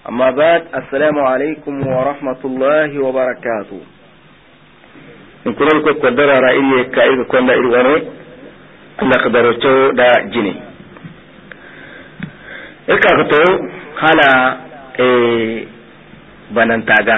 أما بعد السلام عليكم ورحمة الله وبركاته. نقول لكم قدر رأيي كائن كنا إلوانه نقدرته دا جني. إكاكتو هلا بننتاجا.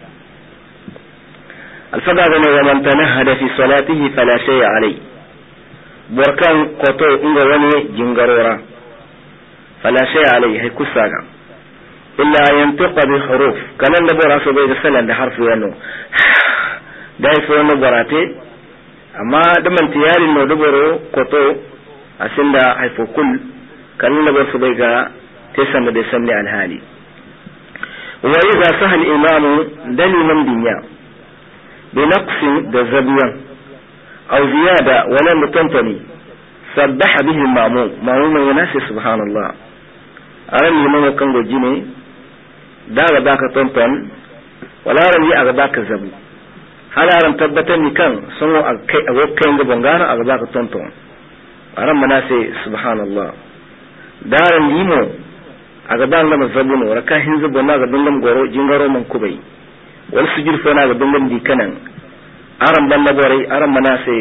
الفقه ومن تنهد في صلاته فلا شيء عليه. بركان قطو إنغواني جنغرورا فلا شيء عليه هي كسانا. إلا ينطق بحروف كان نبرا سبيل السلام ده حرف ينو ده يفون نبراتي أما دمن تياري إنه دبرو كتو أسندا حيفو كل كان نبرا سبيل تسمى ده سمني الهالي. وإذا سهل الإمام دلي من دنيا بنقص ده زبيا أو زيادة ولا متنتني سبح به المأموم يناسي سبحان الله. أرن لمن كان جيني daga baka tonton wala ran yi aga baka zabu halaran tabbatan ni kan sun akai awokai ga bangara aga baka tonton aran mana sai subhanallah daran limo aga banga mazabu no raka hin zubo na ga dangam goro jingaro man kubai wal sujud fa na ga dangam di kanan aran ban nabore aran mana sai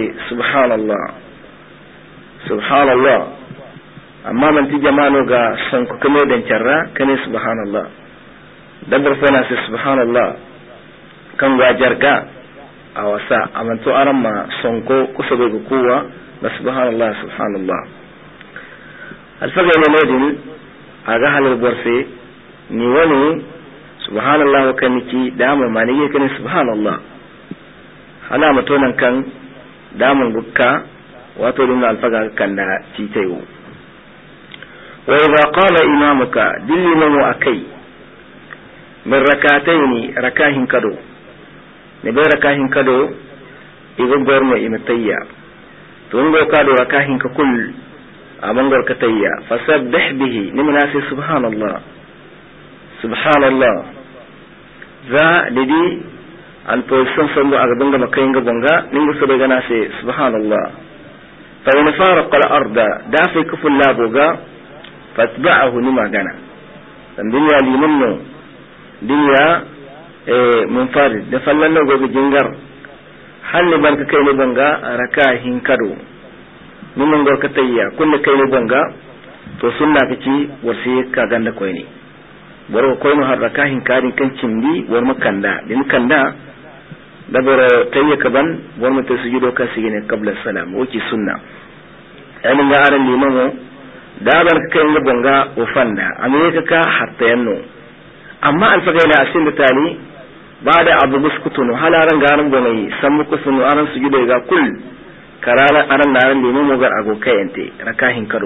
subhanallah amma man ti jama'ano ga san ku kame dan charra kane subhanallah dabar fana sai subhanallah kan gajarga a wasa amanto aran ma sonko kusa bai kowa da subhanallah alfaga ne ledin aga halal borse ni wani subhanallah kan ki da mu mani yake ne subhanallah hala matonan kan damun gukka wato din alfaga kan da titayo wa idha qala imamuka dilli mu akai min rakataini rakahin kado ne bai rakahin kado igon gorno imatayya to ngo kado rakahin ka kul amangor katayya fasabbih bihi nimnasi subhanallah za didi an to son aga banga makai nga bonga ningo so daga nase subhanallah fa in faraqa al-arda da fi kuful laboga fatba'ahu nima gana dan dunya limanno dunya munfarid da fallan go jingar halle barka kai ne banga rakahin kado mun go katayya kullu kai ne banga to sunna kaci wasi ka ganda koy ne boro koy no har rakahin kadin kan cindi war makanda din kanda da boro tayya kaban war mata sujudo ka sigine qabla salam wuki sunna yani ga aran limamo da barka kai ne banga o fanda amerika ka hatta yanno amma alfagaina asin da tani ba da abu buskutunu halaran garin gonai san muku sunu aran su gida ga kul karara aran naran lemu mogar agokai ente rakahin karo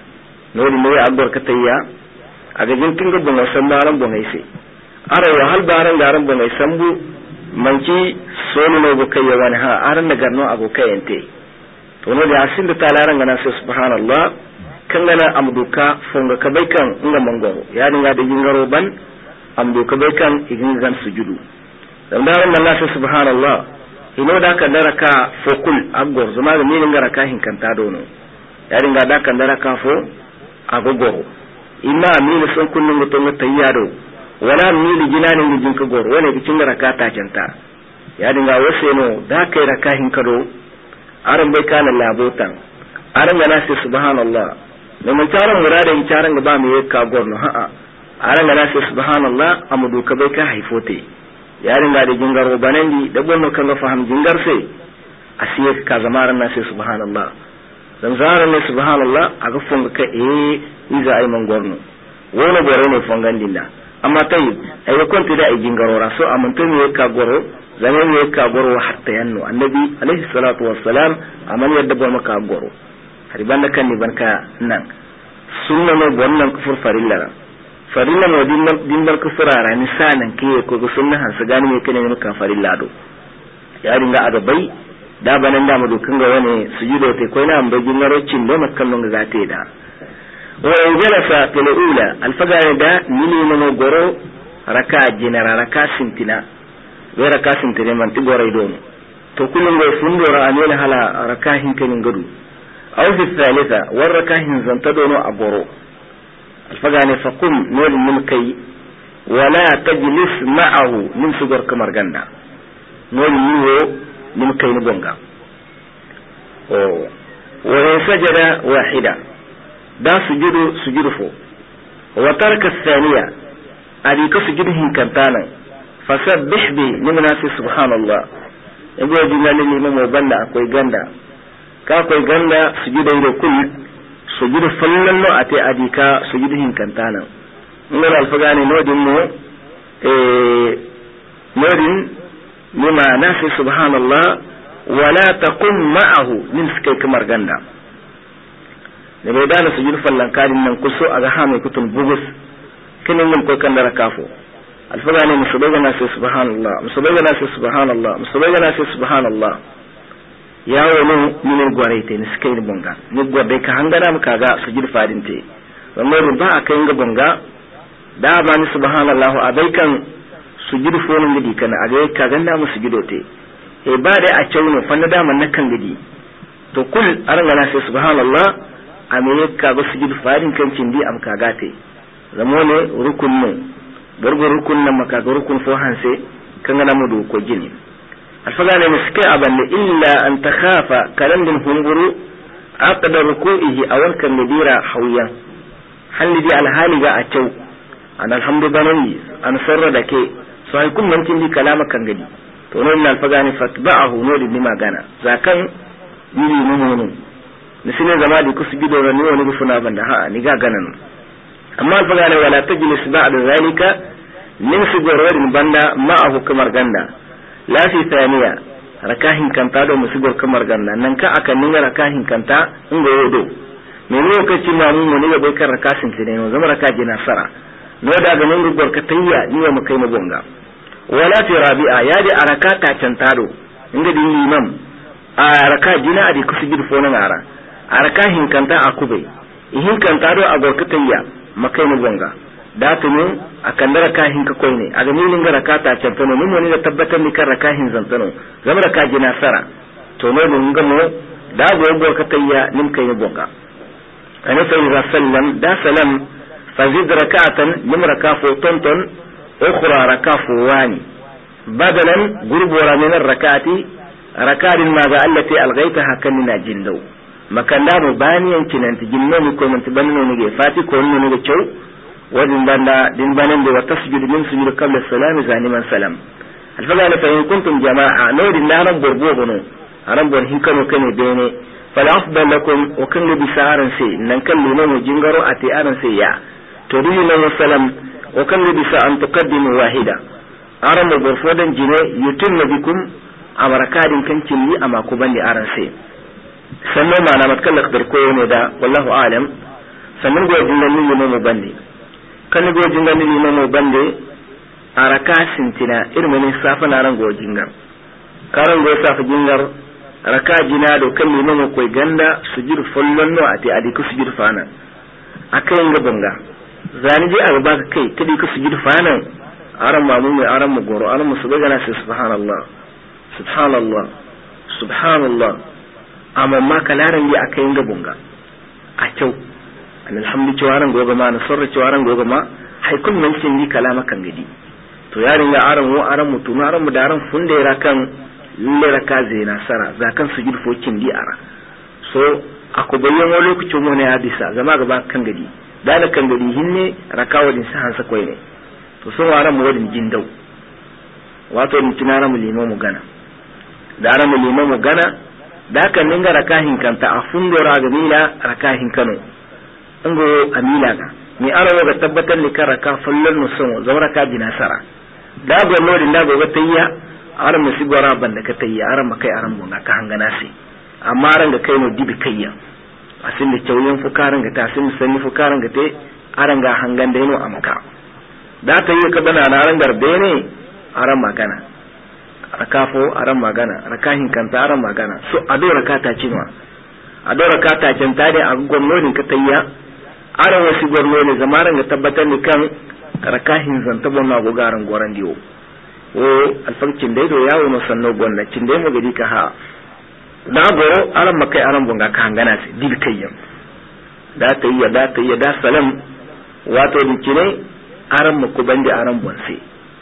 nodi ne agbor katayya aga jinkin ga bonga san naran bonai sai ara wa hal baran garin bonai sambu manci sonu no go kayya wani ha aran da garno agokai ente to no da asin da talaran gana sai subhanallah kan gana amduka fonga kabaikan inga mangoro ya dinga da jingaro ban amdo ka bai kan igin zan sujudu dan daren nan nasu subhanallah ino da ka daraka fokul agor zuma da minin gara ka hinkanta dono ya ringa da kan daraka fo agogoro imma mini son kullun mutum tayyado wala mini jinanin gijin ka goro wala bicin gara ka ta canta ya dinga wase no da kai raka hinkado aran bai kana labotan aran ga nasu subhanallah mun taran murada in taran ga ba mu yakka gorno ha'a aran da nasu subhanallah amudu ka bai ka haifote yarin da jingaro banandi da bonno kan ga faham jingar sai asiye ka zamaran nasu subhanallah dan zaran ne subhanallah aga fonga ka iza ay mangorno wono gore ne fongandinda amma tayi ay ko konti da ay jingaro raso amanto ne ka goro zaman ne ka goro hatta yanno annabi alaihi salatu wassalam aman yadda bon maka goro hariban kan ni banka nan sunna ne wannan kufur farilla farilla mo dimbal ko surara ni sanan ke ko sunna han su gani me kene ne ka farilla do ya ringa aga bai da banan da mu dukan ga wani sujudo te ko ina ambe jingaro cin do makkan no ga te da wa jalasa fil ula al fagara da mini no goro raka jinara raka sintina we raka sintine man ti goray do to kullum go fundora amela hala raka hin kenin gadu aw fi thalitha war raka hin zanta do no agoro alfagane faqum nol min kai wala tajlis ma'ahu nim sugor kamar ganda no yiwo nim kayni bonga o wa sajada wahida da sujudu fo wa taraka thaniya adi ka sujudu hinkantana fasabbih bi nimna fi subhanallah ego dinani ni mo banda akoy ganda ka koy ganda sujudu ro kul sujudu fallallo ate adi ka sujudu hinkantana ngol alfagani nodin mo nodin lima nasi subhanallah wala taqum ma'ahu min skai kamar ganda ne bai dana sujudu fallan kadin nan kuso aga ha mai kutun bugus kinin mun ko kandara kafo alfagani musubaga nasi subhanallah musubaga nasi subhanallah musubaga nasi subhanallah yawo no minin gwarete ni skai bonga ni gwarde ka hangana muka ga sujudu fadinte wannan ba akai ga bonga da ba ni subhanallah abaikan sujudu fonin gidi kana aga ka ganda mu sujudo te e ba da a cewno fanna da man nakan gidi to kul arangana sai subhanallah ame ka ga sujudu farin kan cindi am ka gate zamone rukunnu borgo rukunna maka ga rukun fo hanse kan gana mu do ko gini alfagane miske abanne illa an takhafa kalandin hunguru aqda ruku'ihi awal kan nidira hawiyan halidi alhali ga a cew an alhamdulillah an sarra da ke sai kun nan kin di kalama kan gadi to non nan fagani fatba'ahu no di magana zakan yiri mumunun nisine zama di kusbido ran ni wani gufuna banda ha ni ga ganan amma fagani wala tajlis ba'da zalika min sigorodin banda ma'ahu kamar ganda la fi thaniya rakahin kanta do musigor kamar ganda nan ka aka ninga rakahin kanta ingo yodo me lokaci ma mun ne ga bai kan rakasin tine no zama rakaji na sara no da ga mun gor ka tayya ni wa makai na gonga wala fi rabi'a ya di arakata cantado inda din imam araka jina adi kusujud fona ngara araka hinkanta akube hinkanta do agorkatayya makai na gonga da tunu akan da raka hinka koine aga milin ga rakata cantano mun wani da tabbatar ni kan raka hin zantano zama raka jina sara to no mun ga mo da gorkatayya nim kai na gonga ana sai sallam da salam fazid rak'atan nim rakafo tonton أخرى ركافوان بدلا قربورا من الركعة ركعة ماذا التي ألغيتها كننا جندو مكان لا مبانيا كننت جنوني كون تبنوني نجي فاتي كون نجي تشو ودن بنا دي وتسجد من سجد قبل السلام زاني من سلام الفقال فإن كنتم جماعة نور الله رب بربوغنو رب هنكنو كني بيني فالأفضل لكم وكن بسعر سي ننكلي نمو جنغرو أتي آرن سي يا تريد نمو السلام وكان لبس أن تقدموا واحدة أرم برفودا جنة يتم بكم أمركاد كان تلي أما كبان لأرنسي سنو ما أنا متكلق بركوين دا والله أعلم سنو جو جنة لي بندي كان جو جنة لي بندي أركا سنتنا إرمني سافا نارن جو جنة كارن جو ساف جنة ركا جنة كان لي كوي غندا سجد فلنو أتي أديكو سجد فانا أكاين غبنغا zani je a baka kai kadi ka sujudu fanan aran mamu mai aran mu goro aran mu subaga na sai subhanallah subhanallah subhanallah amma ma kalaran ji akai ga bunga a kyau alhamdulillah waran goga ma na sarra waran goga ma hay kun man cin ni kalama kan gidi to yarin ga aran mu tuna aran mu da aran funde ra kan lalle raka zaina sara zakan sujudu fokin di ara so akubayen wani lokacin mu ne hadisa zama gaba kan gidi dala kan gari hinne rakawadin sa hansa koy ne to sun wara mu wadin jindau wato ni tinara mu limo mu gana dara mu limo mu gana da kan ninga rakahin kanta a fundo raga mila rakahin kano ngo amila ga ni arawa ga tabbatar ni kan raka fallan no son zawra ka dinasara da go nodin da go tayya aran mu sigora banda ka tayya aran makai aran bunga ka hangana sai amma ran ga kai no dibi kayya asin da kyauyen fukarin ga tasin sanni fukarin ga te aran ga hangan da yano amka da ta yi ka bana na aran garbe ne aran magana rakafo aran magana rakahin kanta aran magana so ado rakata cinwa ado rakata canta da a gwamnonin ka tayya aran wasu gwamnoni zamaran ga tabbatar ni kan rakahin zanta bonna gogaran goran diyo o alfarkin dai do yawo no sanno gonna cin dai mu gadi ka ha na goro aran makai aran bunga ka hangana sai dil kayyam da ta yi da salam wato dikine aran mu kubandi aran bonse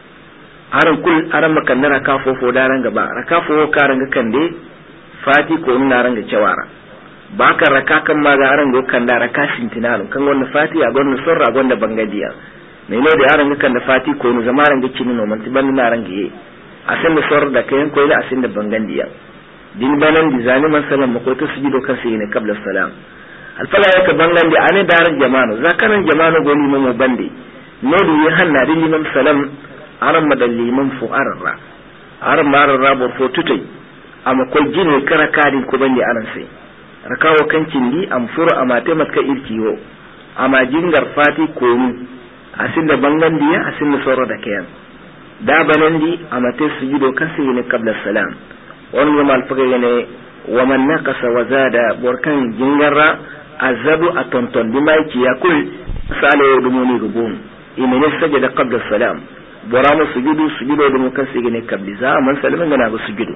aran kul aran makan raka fofo daran gaba raka fofo karan ga kande fati ko ina ran ga cewara ba ka raka kan ma ga aran go kan da raka sintinalo kan wannan fati a gonno sorra gonda bangadiya me ne da aran ga kan da fati ko no zamaran ga cinin no man tiban na ran ga asin da sorra da kayan ko ila asin da bangandiya din banan di zani man salam ko to sujudo kan sai ne qabla salam alfala ya ka bangandi ane daran jama'u zakaran jama'u goni mu bande no di hanna di limam salam aran madalli man fu arra aran marra bor fo tutai amma ko jine kara kadin ko bande aran sai rakawo kancin di am furu amate matka irkiwo amma jingar fati ko ni asin da bangandiya asin da sorra da kayan da banandi amate sujudo kan sai ne qabla salam wannan mal faga ne wa man naqasa wa zada borkan jingarra azabu atonton di mai ki yakul sale dumuni rubun imene sajada qabla salam borama sujudo dum kan sai ne qabli za man salamin gana ga sujudo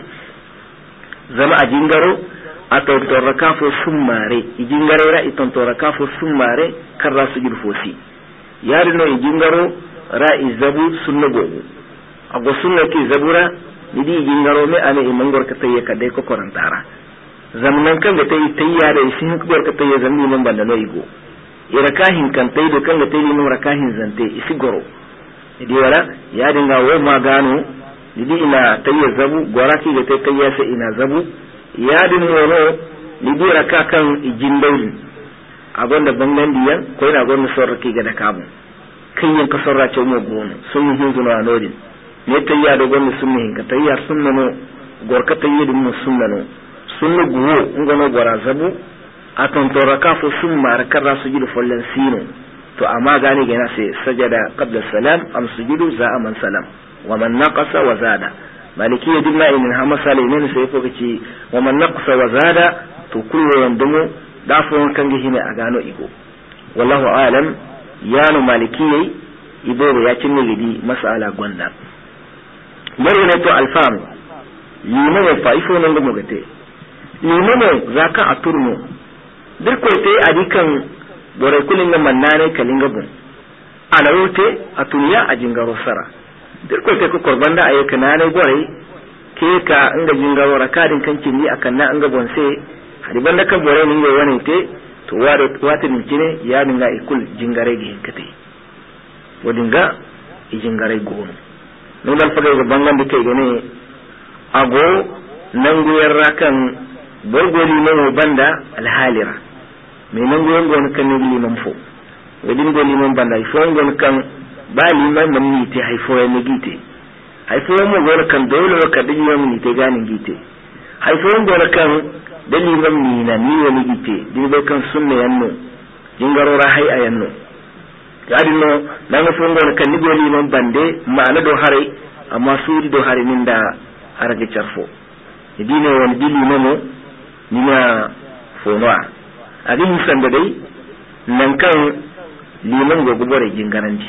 zama a jingaro atonton rakafo summare jingaro ra itonton rakafo summare karra sujudo fosi yarino jingaro ra izabu sunna gogo ago sunna ki zabura idi jingaro me ane imangor ka taye ka dai ko korantara zamanan kan ga tayi tayya da isin ko ka taye zamni nan banda no igo irakahin kan tayi do kan ga tayi mun rakahin zante isi goro idi wala ya dinga wo ma gano idi ina taye zabu gora ki ga tayi tayya sai ina zabu ya dinga no idi raka kan ijindawli agonda bangan diyan ko ina gonno sorki ga da kabu kinyin ka sorra ce mo gono sun yi hinzuna nodin ne tayya da gonno sunni hinka tayya sunna no gorka tayya dum sunna no sunna guwo ngono gora zabu aton to rakafu summa rakara sujudu follan sino to amma gane ga na sai sajada qabla salam am sujudu za aman salam wa man naqasa wa zada maliki ya dinna in ha masale ne sai ko kace wa man naqasa wa zada to kullu yandumu da fon kan gi hine a gano igo wallahu alam yanu malikiyai ibo ya cinne gidi masala gonda mari ne to alfam yimo ne fa ifo nan gumo gate yimo ne zaka aturno dir ko te adikan bore kulin ga mannane kalinga bun ana rote atunya a jingaro sara dir ko te ko korbanda ayyuka nane gore ke ka inga jingaro rakadin kancin ni akan na anga bonse hadi banda ka bore ninga wani te to wata ninkine ya dinga ikul jingare gi kate wadinga i jingare gono no dal faga ga bangan dike gane ago nangu yarra kan borgoli no banda alhalira me nangu yango kan ni limam fo wadin go limam banda fo ngon kan ba limam man ni te hay fo ne gite hay fo mo go kan dole ka dinga ni te ganin gite hay fo ngo kan dalilin ni na ni wani gite din bai kan sunna yanno jingarora hay ayanno gadino nan fo ngol kan ni goli non bande maana do hare amma suri do hare min da arage charfo dine won dili momo ni na fo no adin sanda dai nan kan liman go gubore jingaranji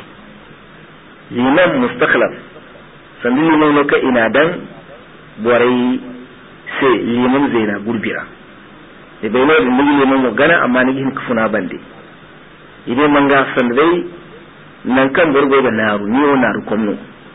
liman mustakhlaf sandi liman no ka ina dan borai sai liman zaina gurbira da bai nodi nigi liman mo gana amma nigi hin kufuna bande idan man ga sandai nan kan burgo da naru ni o naru komno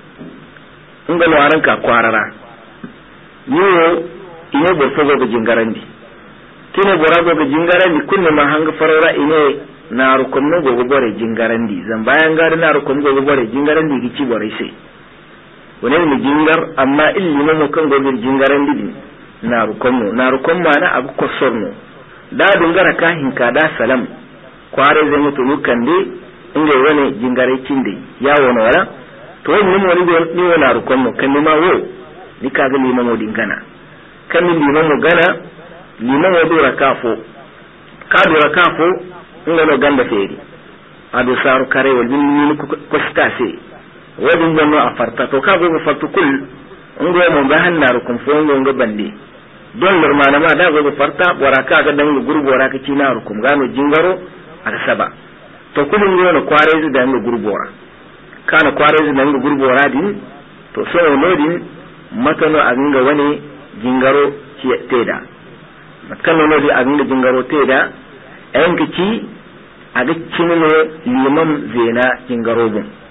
ngal waran ka kwarara ni o ine borfo go jingarandi kine borago go jingarandi kunne ma hanga farora ine naru komno go bore jingarandi zan bayan ga naru komno go bore jingarandi gici bore sai wani mu jingar amma illi mo kan go jingarandi din naru komma na abu kosorno da dungara ka hinka da salam kware zai mutu lukan de inda wani jingare cinde ya wona wala to ni mo ni wona naru kommo kan ma wo ni ka ga liman mo dingana kan ni liman mo gana liman wo dora kafo ka dora kafo inda no ganda feri adu saru kare wal bin ko stase wadin no afarta to ka go fartu kul ngo mo ga hannaru kun fo ngo bande don lurmana ma da go farta waraka ga dan gurbora ka ci na rukum gano jingaro aka saba to kullun yo no kware zu da ngo gurbora kana kware zu da ngo gurbora din to so no din matano aginga wani jingaro ci teda matkan no di aginga jingaro teda ayan ki ci aga cinno limam zena jingaro bun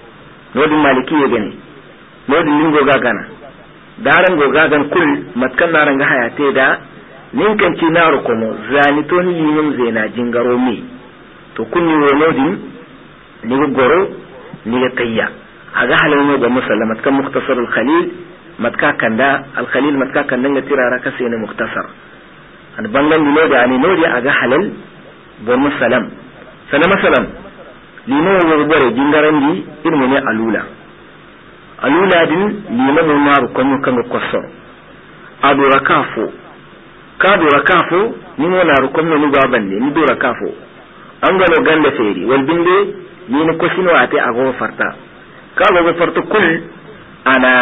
nodin maliki ya gani nodin lingo gagana daran go gagan kul matkan naran ga hayate da ninkan ci naru komo zani to ni yim zena jingaro mi to kunni wo nodin ni go goro ni ga tayya aga halin ga musallamat kan mukhtasar al khalil matka kanda al khalil matka kanda ga tirara ka sai ne mukhtasar an bangan ni da ani nodi aga halal bo musallam sana masalam limo wo bore jingaran di irmo ne alula din limo mo maru kono kan ko so adu rakafo kadu rakafo ni mo na rukon ni babande ni do rakafo an gano ganda feri wal binde ni ne ko sino ate ago farta ka go farta kul ana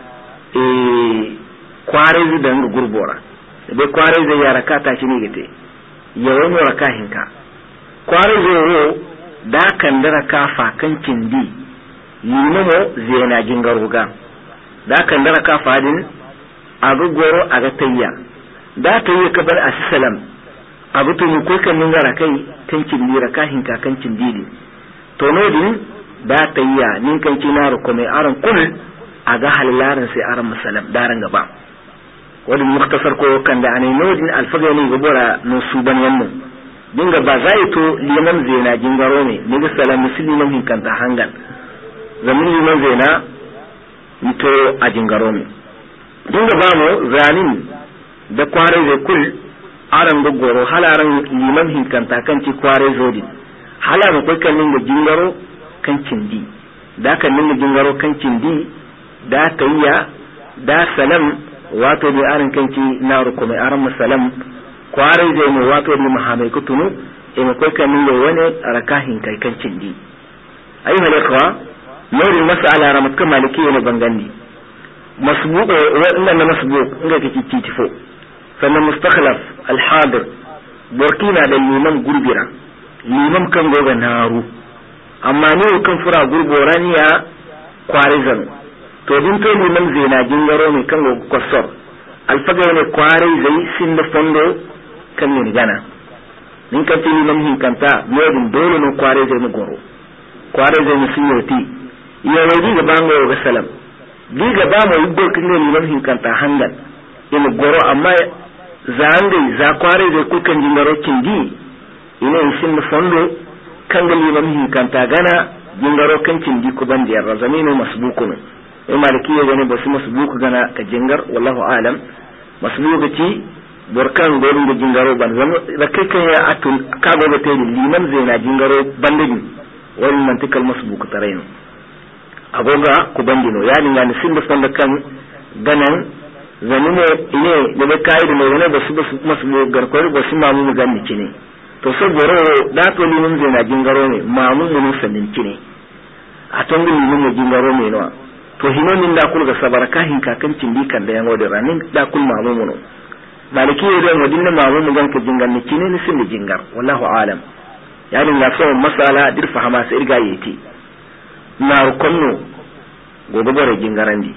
kware zidan gurbora be kware zai ya rakata shi ne gite yawan rakahinka kware zai da kan dara kafa kan cindi yinimo zena jingaruga da kan dara kafa din abu goro aga tayya da tayya kabar assalam abu to ni ko kan ngara kai kan cindi rakahin ka kan cindi din to no din da tayya nin kan cinaru ko mai aran kul aga halalan sai aran musallam daran gaba wani muktasar ko kan da anai no din alfagani gobora no suban wannan dinga ba zai to liman zena jingaro ne ni ga salam musliman hin kan ta hangal zamin liman zena mito a jingaro ne dinga ba mu zanin da kware zai kul aran da goro halaran liman hin kan ta kan ci kware zodi halaran kai kan ninga jingaro kan cindi da kan ninga jingaro kan cindi da tayya da salam wato da aran kan ci na rukume aran musallam kware zai mu wato da muhammai kutunu e mu kai kan ne wani rakahin kai kan cindi ayyuha al-ikhwa nurin mas'ala ramat kan maliki ne bangandi masbuq wa inna masbuq inga kike titifo sannan mustakhlaf al-hadir burkina da liman gurbira liman kan goga naru amma ne kan fura gurboraniya kware zan to din to liman zai na jingaro ne kan goga kwasor alfaga ne kware zai sin da fondo kan ne gana nin kan tini man hin kanta yodin dole no kware zai mu goro kware zai mu siyoti ya wadi ga bango ga salam diga ba mu yiddo kin ne man hin kanta hangal in goro amma zangai za kware zai kukan jingaro kindi ina sin da fondo kan ga liman hin kanta gana jingaro kan kindi ku ban da razamino masbuku ne maliki ya gane ba su masbuku gana ka jingar wallahu alam masbuku ci burkan gorin da jingaro ban zama da kai kan ya atul ka gobe ta liman zai na jingaro bandin wannan mantikal masbuku tarayin agoga ku bandino ya ni ngani sin da fonda kan ganan zanimo ine da ba kai da ne ba su masbuku garkwar ba su mamu mu ganni kine to so goro da to liman zai na jingaro ne mamu mun sanin kine a tongu liman mu jingaro ne no to hinonin da kul ga sabaraka hin kakancin dikan da yango da ranin da kul mamu mun maliki yadda wadin na mamu mu ganka jingan ni kine ni sin jingar wallahu alam yani na so masala dir fahama sai irga yiti na rukunno gobe bare jingarandi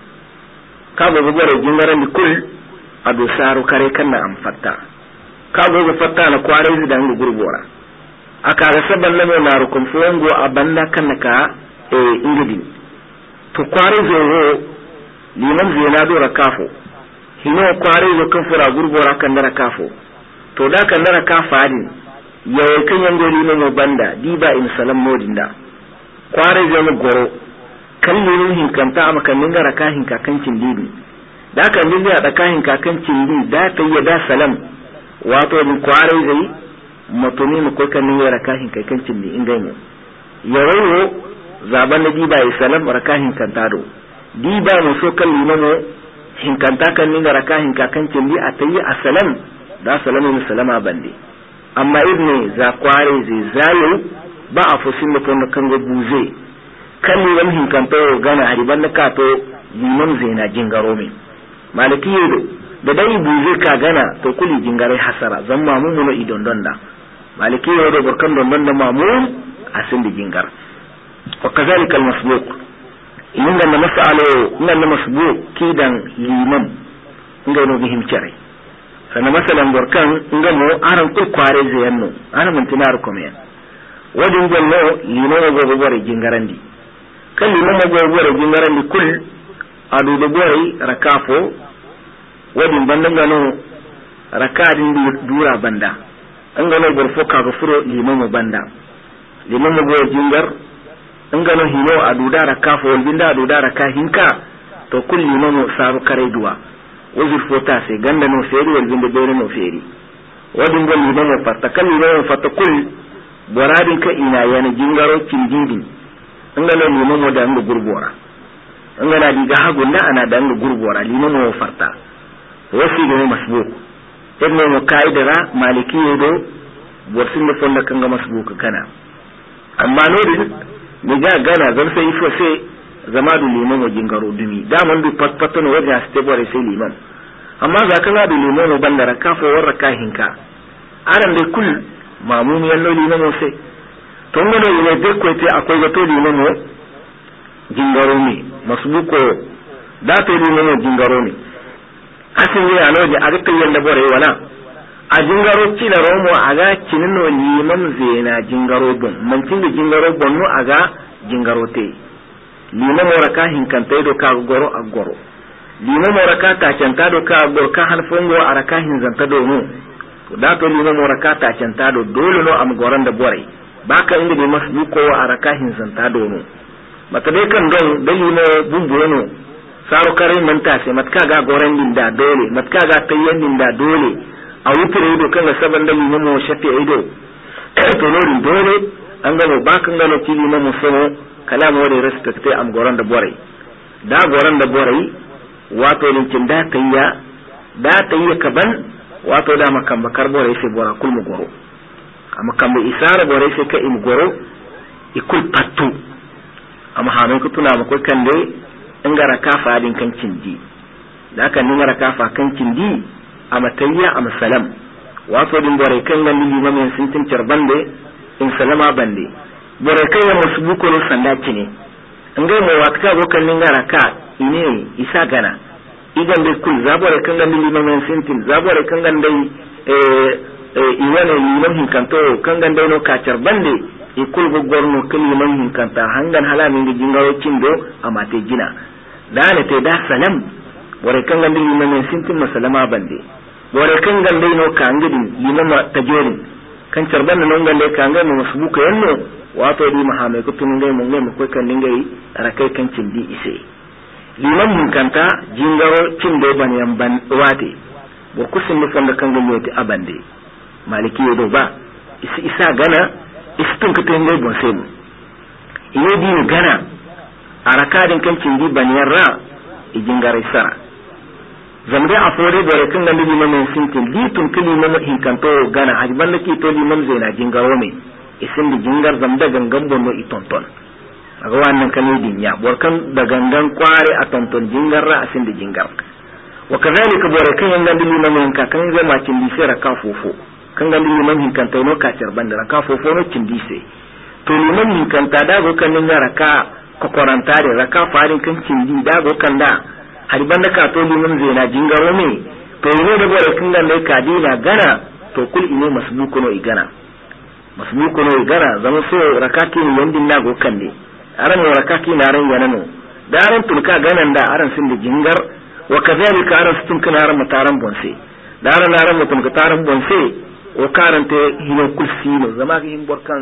ka gobe bare jingarandi kul adu saru kare kanna am fatta ka gobe fatta na kware da ngu gurbora aka ga saban na rukun fuwango abanda kanna ka ingidi to kware zo liman zena do rakafo hino kware zo kan fura gurbora kan dara kafo to da kan dara kafa din yayin kan yango liman banda diba in salam modinda kware zo mu goro kallin hin kanta amma kan ninga rakahin kakancin dibi da kan ninga da kahin kakancin dibi da tayya da salam wato din kware zai mutumi mu ko kan ninga rakahin kakancin dibi ingai mu yawo zaban da diba in salam rakahin kantado diba mu so kan liman hinkanta kan ninga rakahin kakancin bi a tayi asalam da salamu salama bande amma ibne za kware zai zayo ba a fusin da kan kan buze kan ni wani hinkanta gana hariban da kato liman zai na jingaro min maliki yedo da dai buze ka gana to kuli jingare hasara zan mamu mu no idon donda maliki yedo barkan don da mamu asin da jingar wa kazalika al masbuq inga na masalo inga na masbuq kidan liman inga no bihim chare sana masalan gorkan inga mo aran kul kware zayanno ana mun tinar ko men wadin gollo liman go go bare jingarandi kan liman mo gore jingaran di kul adu do gore rakafo wadin bandan gano rakadin dura banda an gano gorfo ka ga furo liman mo banda liman mo gore jingar an gano hino adu da rakafo walbinda adu da rakahinka to kul liman mo saru kare duwa wajir fota sai ganda no feri walbinda bere no feri wadin gol liman mo fatta kan liman mo fatta kul boradin ka ina yana jingaro cindidi an gano liman mo da an gurbora an gana diga hagunda ana da an gurbora liman mo farta wasi ga masbuk ibn mo kaidara maliki yodo borsin da fonda kanga masbuk kana amma nodin ni ga gana zan sai ifo sai zama da liman mo jingaro dumi da man du patpaton wajen aste bore sai liman amma za ka da liman mo bandara kafo warra kahinka aran dai kul mamumi yallo liman mo sai to ngono ne de ko te akwai gato liman mo jingaro ne masbuko da to liman mo jingaro ne asin ya aloje aga kayen da bore wala a jingaro ci da romo aga cinino liman zena jingaro bon man tin da jingaro bon no aga jingaro te liman waraka hinkanta do ka goro a goro liman waraka ta canta do ka goro ka halfongo araka hinzanta do no to da to liman waraka ta canta do dole no am goran da bore baka inda be masbuko araka hinzanta do no mata dai kan don dai no bumbuno no saro kare manta sai matka ga goran din da dole matka ga tayyan din da dole a wutire ido kan saban da liman mo shafi ido to lori dole an ga ba kan ga no kili mo somo kalamu wani respecte am goran da borai da goran da borai wato linkin da tayya kaban wato da makan bakar borai sai bora kul mu goro amma kan bi isara borai sai ka im goro ikul pattu amma hamen ku tuna mako kan dai in gara kafa din kan cindi da kan ni gara kafa kan cindi amma tayya amma salam wato din borai kan ga limamin sun tin bande in salama bande bore kai ya musbuko no sandaci ne ngai mo watka go kan ngara ka ine isa gana idan dai kul zabore kan gandi limamen sintin zabore kan gandi iwane liman hinkanto kan gandi no kacar bande e kul go gorno kan liman hinkanta hangan halamin gi jingaro cindo amate jina dane te da salam bore kan gandi limamen sintin masalama bande bore kan gandi no kangidi limama tajorin kan carban no ngale kanga no musbuko yanno wato di mahamai ko tun ngai mun ngai ko kan ngai rakai kan cindi ise liman mun kanta jingaro cindo ban yan ban wate bo kusin mu fonda kan ngai ti abande maliki yodo ba isa gana istun ka tan ngai bon sai mu iyo di gana arakadin kan cindi ban yan ra i jingare sara zamde afore bore kan ngai liman sintin di tun kili mun hinkanto gana hajban da ki to liman zaina jingaro me isin da jingar zamda gangan bonno i tonton aga wannan kan yi dinya borkan da gangan kware a tonton jingar ra asin da jingar wa kazalika borkan yangan dili man ka kan ga ma cin dise ra ka fofo kan ga dili man kan taino ka cerban da ka fofo no cin dise to liman min kan ta da go kan ninga ra ka kokoranta da ra ka farin kan cin di da go kan da har banda ka to liman zai na jingaro me to ne da borkan ga mai kadina gana to kul ine masbuku no igana masbuku no gara zama so rakati ne yandin na go kande aran no rakati na ran yana no daran tulka ganan da aran sin da jingar wa kazalika aran sun kana ran mataran bonse daran aran mutum ka taran bonse o karante hino kursi no zama ga hin borkan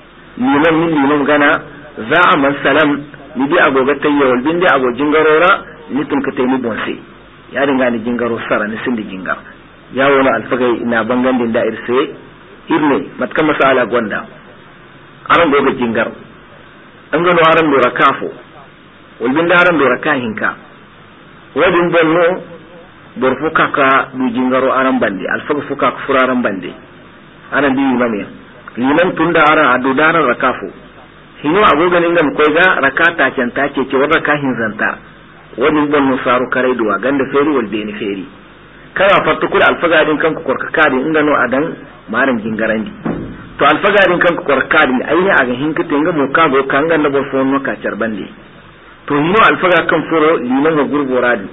liman gana za a man salam ni bi agoga tayyawal bin da ago jingarora ni tun ka tayi bonse ya dinga ni jingaro sara ni sin da jingar ya wona alfagai ina bangan din da irse irne matka masala gonda aran goga jingar an gano aran do rakafo walbin da aran do rakahinka wadin bonno bor fuka ka du jingaro aran bande alfaga fuka ka furaran bande aran bi imame liman tunda aran adu daran rakafo hino agoga ninga ko ga rakata canta ce ce wadda kahin zanta wadin bonno saru kare duwa ganda feri wal beni feri kana fatukul alfagadin kanku korkakadin inda no adan maram jingarandi to alfagadin kanku korkakadin aini aga hinkete nga mo kago kanga na bo fonno ka charbande to hino alfaga kan furo liman ga gurboradi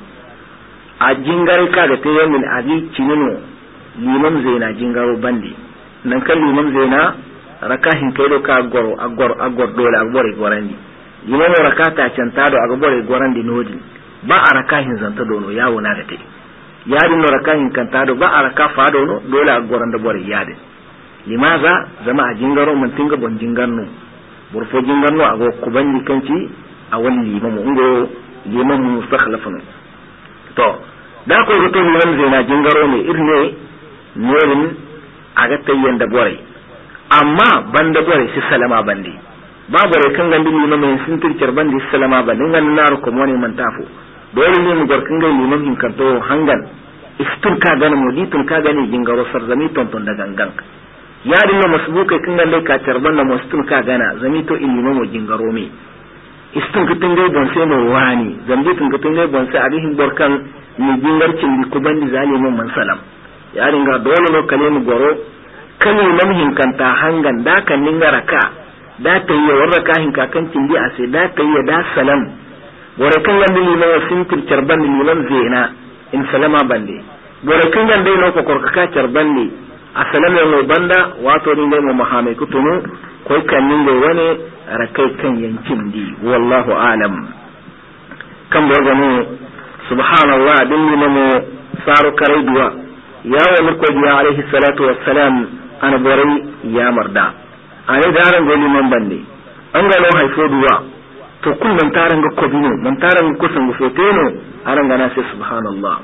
a jingare kaga te yamin abi cinino liman zaina jingaro bandi nan kan liman zaina raka hinkai do ka agor dole agbore gorandi limamo rakata cantado aga bore gorandi nodi ba araka hin zanta dono yawo na da te yadin no raka hin kantado ba araka fado no dole a goranda bore yadin limaza zama a jingaro mun tinga bon jingarno burfo jingarno ago kubandi kanci a wani limamu ngo limamu mustakhlafun to da ko to ni wani zena jingaro ne irne norin aga tayyan da bore amma banda bore si salama bandi ba bore kan gandi limamu sun tirkir bandi salama bandi ngan nar ko moni man tafo dole ne mu gorkin ga limamin kanto hangan istun ka gana mu ditun ka gani jingaro sarzami tonton da gangan yadin no masbuka kan gande ka tarban da mustun ka gana zami to limamu jingaro me istun kitin gai bon sai no wani zambi tun kitin gai bon sai abihin borkan ni jingarcin di kubandi zalimin man salam yarin ga dole no kale mu goro kan limamin kanta hangan da kan ninga raka da ta yi warraka hin kakancin di a sai da ta yi da salam bore kan gande limamu sun tirkar ban liman zena in salama bande bore kan gande no ko korka charban ni asalam no banda wato ni mu mahamai kutunu ko kan ninga wani rakai kan yankin di wallahu alam kan borgano subhanallah din limamu saru karaiduwa ya wa ko biya alaihi salatu wassalam ana borai ya marda ane daran goli man bande an ga lo haifo duwa to kullum taran ga kobino man taran kusan gufoteno aran ga nasi subhanallah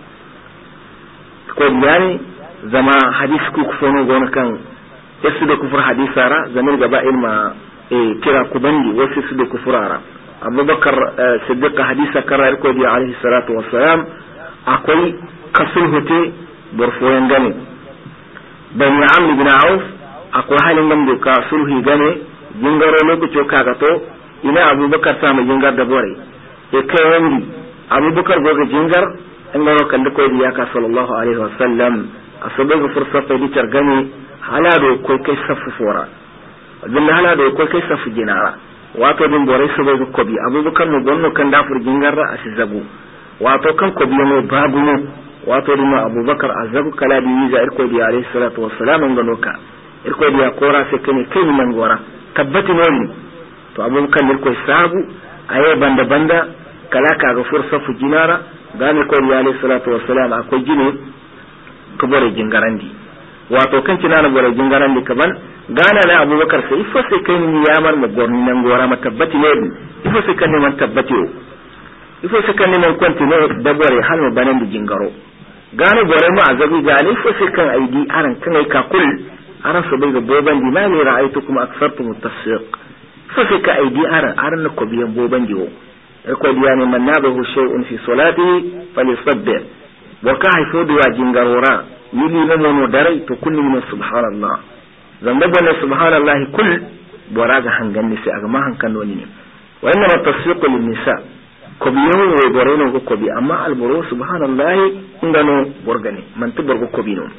ko biyani zama hadis ku kufono gona kan yasu da kufur hadisara zaman gaba ilma kira kubandi wasu su da kufurara abubakar siddiq hadisa karar ko bi alaihi salatu wassalam akwai kasul hote burfoyan gane bani amr bin auf akwai halin gambe ka sulhi gane jingaro lokacin kaga to ina abubakar sama jingar da bore e kai wani abubakar goga jingar an gano kan da koyi ya ka sallallahu alaihi wasallam asabu fursa fa dicar gane halado ko kai safu fora dinna halado ko kai safu jinara wato din bore su bai ko bi abubakar no gonno kan dafur jingar a sizabu wato kan ko biyo no babu no wato din abubakar azabu kala bi yiza irko di alaihi salatu wassalam an gano ka irko di akora sai kai nan gora tabbati no to abubakar ne ko sabu ayi banda banda kala ka ga fursa fu jinara gane ko ya alayhi salatu wassalam akwai gine ko bore jingarandi wato kan kina na bore jingarandi kaban gana na abubakar sai ifo sai kai ni yamar mu gorni nan gora ma tabbati ne ifo sai kan man tabbati o ifo sai kan man kontine da bore hal mu banan di jingaro gane bore mu azabi gane ifo sai kan aidi aran kan ai ka kul aran so bai ga boban di ma ne ra'aytukum akthartum at-tasfiq sai ka aidi aran ko biyan boban diwo ko biya ne man nabahu shay'un fi salati falisabbir wa ka haifu da jingarora yili na mono dare to kullu min subhanallah zamba bana subhanallah kull bora ga hangan ni sai aga ma hankan wani ne wa inna tasfiqu lin nisa ko biyo ne bore no ko bi amma al buru subhanallah ingano borgane man to borgo ko bino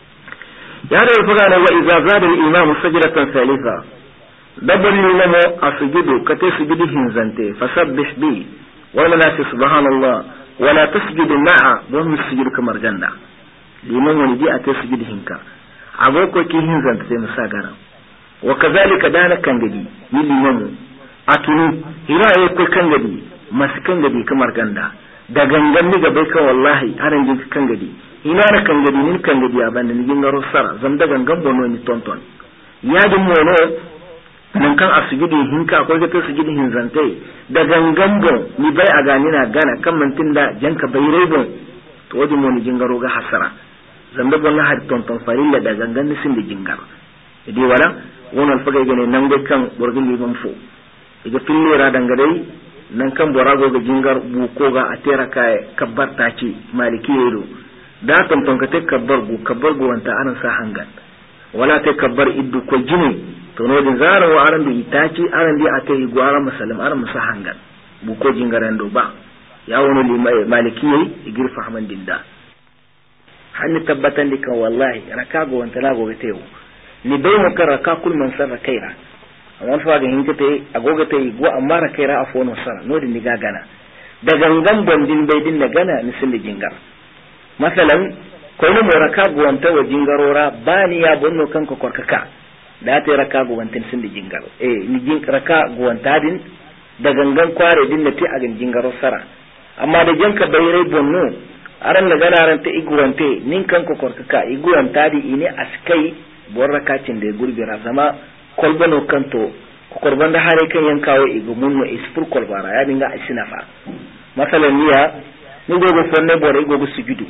ya da faga wa idza zada al imam sajdatan thalitha dabbalin lamo a sujudu ka ta sujudu hinzante fasabbih bi wala la subhanallah wala tasjudu ma'a wa hum sujudu kamar ganda liman wani ji a ta sujudu hinka agoko ki hinzante sai musa gara wa kazalika dana kan gadi yi liman atuni hiraye ko kan gadi masu kan gadi kamar ganda da gangan ni gabai kan wallahi aran ji kan gadi ina na kan gadi nin kan gadi abanda ni gingaro sara zam da gangan bono ni tonton ya dum mono nan kan asujudi hinka akwai ga ta sujudi hinzante da gangan bon ni bai a gani na gana kan mantin da janka bai rebon to wadi mo ni jingaro ga hasara zamba bon na har tonton farilla da gangan ni sin da jingar idi wala wannan faga gane nan ga kan borgin liban fo iga fillera dangadai nan kan borago ga jingar bu ko ga atera kai kabbar ta ce maliki yelo da tonton ka te kabbar gu wanta anan sa hangan wala te kabbar iddu ko jini to no din zara wa aran da itaci aran da aka yi gwara musallam aran musa hangan bu ko jingaran do ba ya wono li maliki yayi igir fahman dinda hanni tabbatan dikan wallahi raka go wanta la go tewo ni bai mu kan raka kul man sarra kaira amma fa ga hinka te agoga te go amma ra kaira afono sara no din diga gana da gangan bandin bai din da gana ni sun jingar masalan ko ni mu raka go wanta wa jingarora bani ya bonno kanka korkaka da ta raka go wantin sun jingar ni jin raka go wanta din da gangan kware din da te a jingaro sara amma da janka bayrai bonno aran da ganaran ta iguwante nin kan ko korka iguwanta di ine askai borrakacin da gurbi razama kolbano kanto ko korban da hare kan yankawo igu munno isfur kolbara ya dinga asina fa masalan niya ni gogo fonne bore gogo sujudu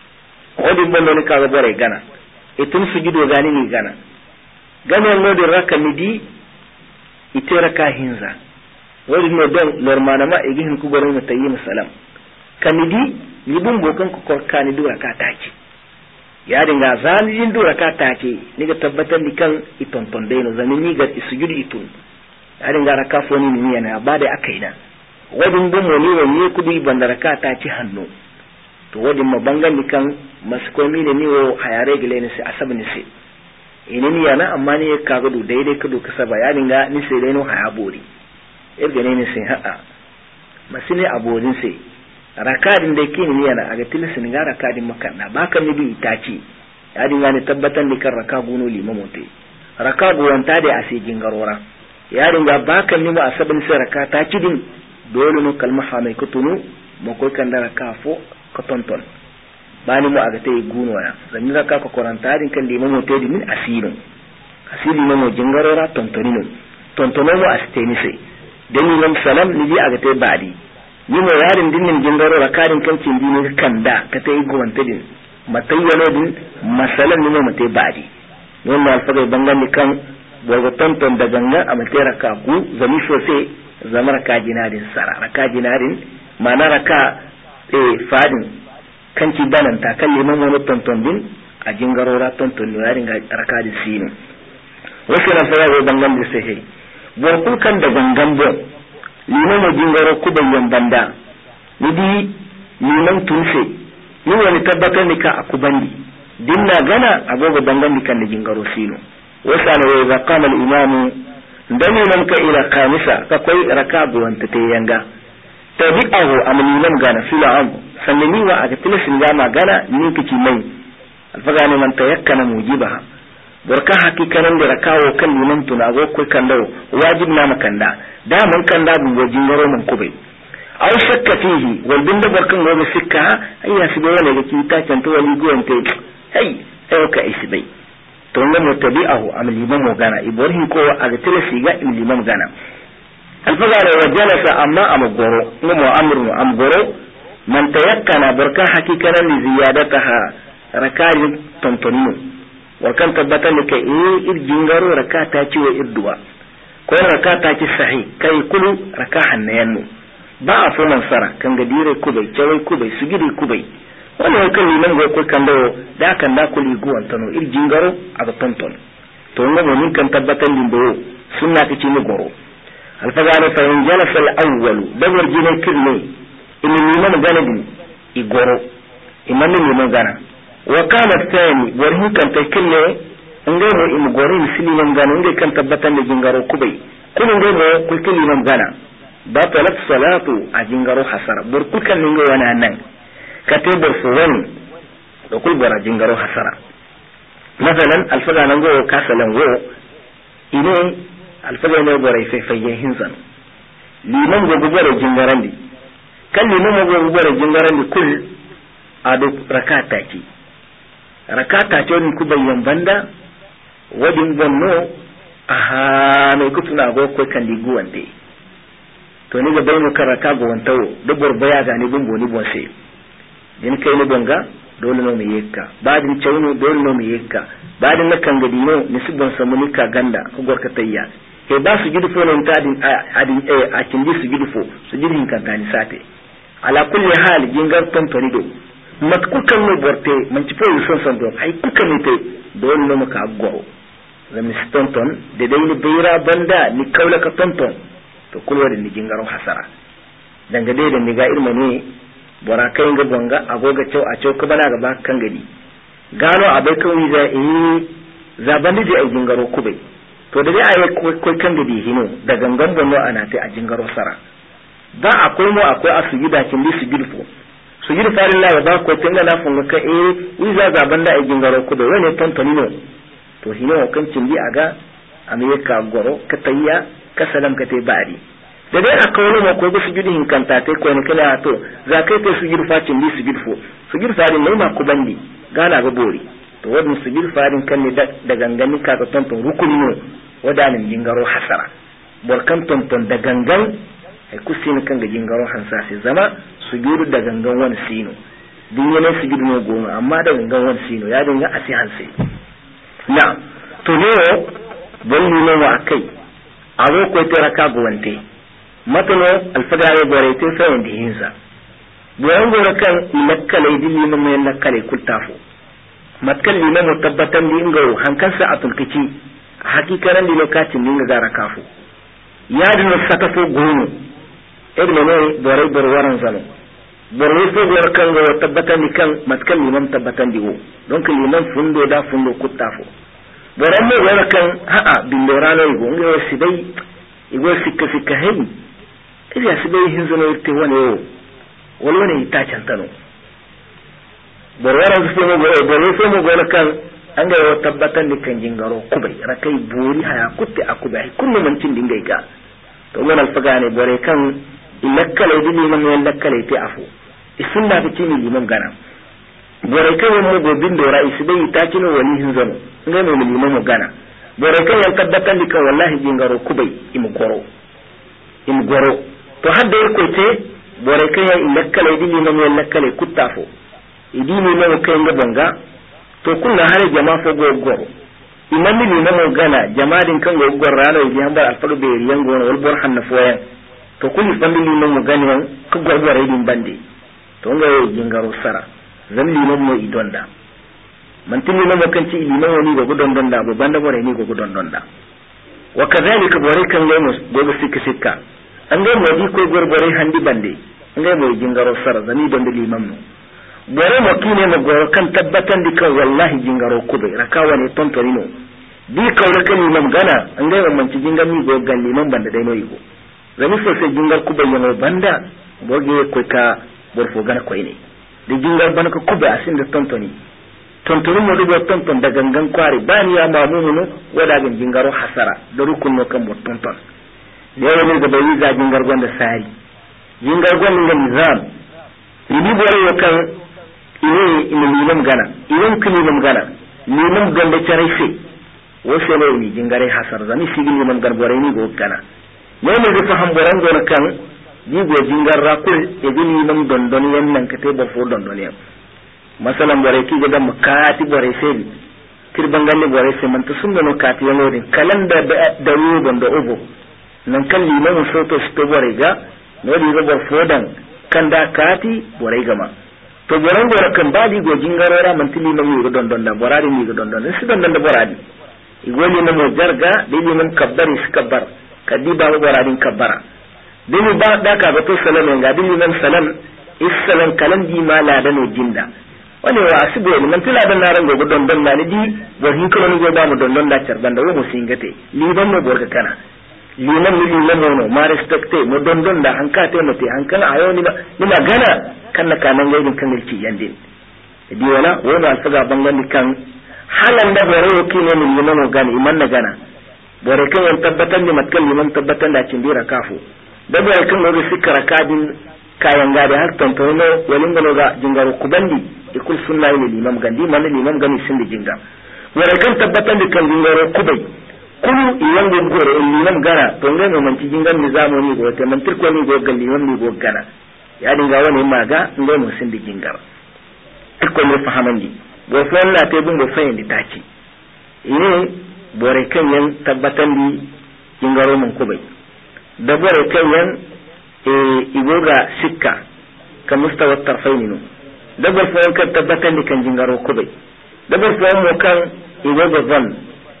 odi bonno ni kaga bore gana itun sujudu gani ni gana no de raka midi itera ka hinza wodi no don normana ma igi hin ku gore mata yi salam kanidi libun bokan ku korkani dura ka taki ya dinga zani jin dura ka taki ni ga tabbatar ni kan itonton dai no zani ni ga sujudu itun ya dinga raka foni ni yana ba da akaina wadin gumo ni wani kudi bandara ka taki hannu to wadin mabangan ni kan maskomi ne ni wo hayare gele ne sai asabni sai inini yana amma ne ka gudu daidai ka doka saba ya dinga ni sai dai no haya bori irgane ne sai ha'a masine aborin sai rakadin da yake ni yana aga tilisin ga rakadin makanna baka mi bi itaci ya dinga ne tabbatan ni kan raka guno limamote raka buwanta da ase jingarora ya dinga baka ni mu asabin sai raka ta cidin dole no kalma ha mai kutunu mo ko kan da raka fo ka tonton bani mu aga tay guno ya zanni raka ko koranta din kan limamote di min asirin asiri mo jingarora tontonino tontono mo asteni sai dan imam salam ni ji aga tay badi ni mo yarin dinnin jingaro rakarin kancin dini kanda ka tay gowanta din matayyano din masalan ni mo mate badi non ma alfaga bangan ni kan borgo tonton da ganga amate raka ku zami sose zama raka jinarin sara raka jinarin mana raka fadin kanci danan ta kan liman wani tonton din a jingaro ra tonton ni yarin ga raka di sino wasu na fara bangan da sai borkul kan da gangan bon liman mo jingaro kubayyan banda ni di liman tunse ni wani tabbatar ni ka akubandi dinna gana agogo bangan ni kan da jingaro sino wasala wa idza qama al-imam dani man ka ila khamisa ka koi rakabu wanta te yanga tabi'ahu amliman gana fila am sannani wa aga tilasin gama gana ni kici mai alfaga ne man tayakkana mujibaha borka hakikanan da rakawo kan liman tunago ko kan dawo wajib na makanda da man kanda bu wajin garo man kubai aw shakka fihi wal binda borkan gobe sikka ayya sibe wala ga kita kan to wali gonte hey ka isbai to ngam mutabi'ahu am liman mo gana iborhin ko aga tilasi ga liman gana alfagara wa jalasa amma am goro ngam amru am goro man tayakkana borka hakikanan li ziyadataha rakajin tontonino wa kan tabbata ne kai irjingaro rakata ci wa irduwa ko rakata ci sahi kai kulu rakahan na yannu ba a funan sara kan ga dire kubai cewai kubai sugiri kubai wannan kan liman go ko kan dawo da kan da kuli guwan tano irjingaro aga tonton to ngamo min kan tabbatan din do sunna ta ci ni goro alfagano fa in jalasa al-awwal dawar jine kirne in liman gana din i goro imman liman gana wa kana tsani warhi kan ta kille ngai mo im gori musliman gana ngai kan tabbatan da jingaro kubai kun ngai mo ku liman gana ba talat salatu a jingaro hasara burku kan ngai wana nan ka te bor so wani da kul bara jingaro hasara masalan alfaga nan go kasalan go ine alfaga ne gore fe fayyin hinzan liman go gore jingarandi kan liman go gore jingarandi kul adu rakata ki rakata ce wani kubayyan banda wadin bonno aha mai kutuna go ko kan ligu wande to ni ga bai mu karaka go wantawo dubur baya ga ni bumbo ni bonse din kai ni bonga dole no mi yekka badin chawno dole no mi yekka badin nakan ga dino ni sibon samuni ka ganda ko gorka tayya ke ba su gidfo non tadin adin a kindi su gidfo su gidin kan tani sate ala kulli hal jingar tontoni do mat kukan no borte man ci foyi son do ay kukan ni te dole no maka goro zami tonton de dai ni beira banda ni kaula ka tonton to kulwa ni jingaro hasara danga de da ni ga irma ne bora kai ga bonga agoga cew a cew ka bana ga ba kan gadi gano abai kawai za za bandi je ai jingaro kubai to da dai ai ko kan gadi hino da gangan bonno ana ta a jingaro sara ba akwai mu akwai asugida kin li su gidfo su yi farin la ba ko tinga na funga ka wiza za banda ai jingaro kubai wani tontonino to hino kan cin bi aga amerika goro ka tayya ka salam ka te bari da dai aka wani ma ko sujudu hin kanta tai ko ne kala to za kai tai sujudu facin bi sujudu fo sujudu farin mai ma ku bandi gana ga bori to wannan sujudu farin kan ne da ganganin ka tonton rukuni no wadanin jingaro hasara borkan tonton da gangan ai kusin kan ga jingaro hansa sai zama sujudu da gangan wani sino din yana sujudu no goma amma da gangan wani sino ya dinga asi hanse na to ne bolli no wa akai azo ko raka buwante matano alfagare gore te sai da hinsa buwan gore kan lakkale dilli mun mai lakkale kultafo matkal liman tabbatan di ingo hankansa a tulkici hakikaran di lokacin dinga gara kafu ya dinu sakafo gono ibn ne gore borwaran zalo borwe so gore kan go tabbatan di kan matkal liman tabbatan di wo donc liman fundo da fundo kultafo boran ne gore kan ha'a bin lorano go ngo sibai igo sikka hey iya sibai hinzano irte wane wala ne ita cantano borwaran su mo gore kan an ga tabbatan ni kan jingaro kubai rakai buri haya kutte akubai kullu man cin dingai ga to mon alfaga ne bore kan ilakkale dini man yan lakkale ti afu isunna ta cini limam gana bore kan mo go bin dora isbai ta cino wali hinzano ngai mo limam mo gana bore kan yan tabbatan ni kan wallahi jingaro kubai imu goro to hadda ko te bore kan yan ilakkale dini man yan lakkale kuttafo idini no kai nga bonga to kunna hare jama fo gogoro imani ni no gana jama din kan gogor rano yi hamba alfaga be yango wal bor hanna foya to kulli family no gani ko gogoro din bande to nga jingaro sara zamli no mo idonda man tinni no kan ci ilimo woni go dondonda go banda bore ni go dondonda wa kadhalika bore kan ngomo go sikka an ga mo di ko gorbore handi bande ngai mo jingaro sara zani donde limam no bore mo kine mo goro kan tabbatan di kan wallahi jingaro kube rakawa ne tontorino di kawra kan imam gana an ga man ci jingar mi go galli man banda dai no yigo zami so se jingar kube yano banda boge ko ka borfo gana ko ine di jingar ban ko kube asin da tontoni mo do tonton da gangan kwari bani ya mamunu wada gan jingaro hasara da rukun no kan bot tonton yawa ne da bayi za jingar gonda sai jingar gonda nizam ni bore kan ine limam gana idan limam gana limam ganda charaife wose ne ni jingare hasar zani sigi limam garbore ni go gana ne da faham boran go kan ji go jingar rakul e bi limam dondon yan nan kate ba fo dondon yan masalan bore ki ga dam kaati bore sel kirbangalle bore se man to sunna no kaati yan din kalanda da ru dondo obo nan kan limam so to sto bore ga no di go bor fodan kan da kaati bore gama to boran gora kan bali go jingarora mantili no mi go dondon da borari mi go dondon su dondon da boradi igoli no mo jarga dini mun kabbari kabbar kadi ba go boradin kabbara dini ba da ka ga to salam ga dini nan salam issalam kalam di mala da no jinda wani wa asibo ni mantila da naran go dondon na di bor hin ko no go ba mo dondon da charban da wo singate liban no borga kana liman ni liman no ma respecte mo dondon da hankate mo te hankala ayo ni ma gana kan kanan gaidin kan ilci yande di wala wala alfaga bangan kan halan da bare yake ne min liman gani iman na gana bore kan yan tabbatan ni matkal liman tabbatan da cin dira kafu da bare kan no sikara kadin kayan gade har tontono walin gano ga jingaro kubandi ikul sunna ni liman gandi man liman gani sin di jinga bore kan tabbatan di kan jingaro kubai kulu iyan go gore liman gana to ngano man ci jingan nizamu ni go te man tirko ni go gal liman ni go gana ya dinga wani maga ngai mun sin di jingar ko ne fahamandi bo fon na te bungo fayin di taci ine bore kan yan tabbatan di jingaro mun kubai da bore kan yan igoga sikka kan mustawa tarfaininu da bore fon kan tabbatan di kan jingaro kubai da bore fon mo kan igoga zan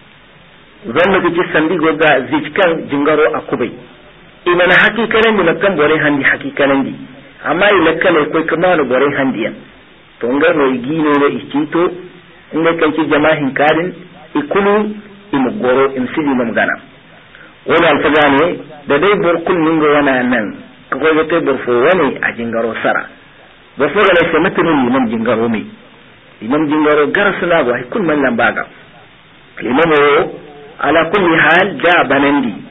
da kike sandi goga zijkan jingaro a kubai imana hakikanan ni makan bore handi hakikanan di amma ilakkale koy kamano bore handiya to ngai no igino no ikito ngai kanci jama'in kadin ikulu imugoro imsili mam gana wala alfagane da dai bor kullun go wana nan ko ko te bor fo wani a jingaro sara bo fo gale se matinu imam jingaro mi imam jingaro garasna go kun man lambaga imam ala kulli hal ja banandi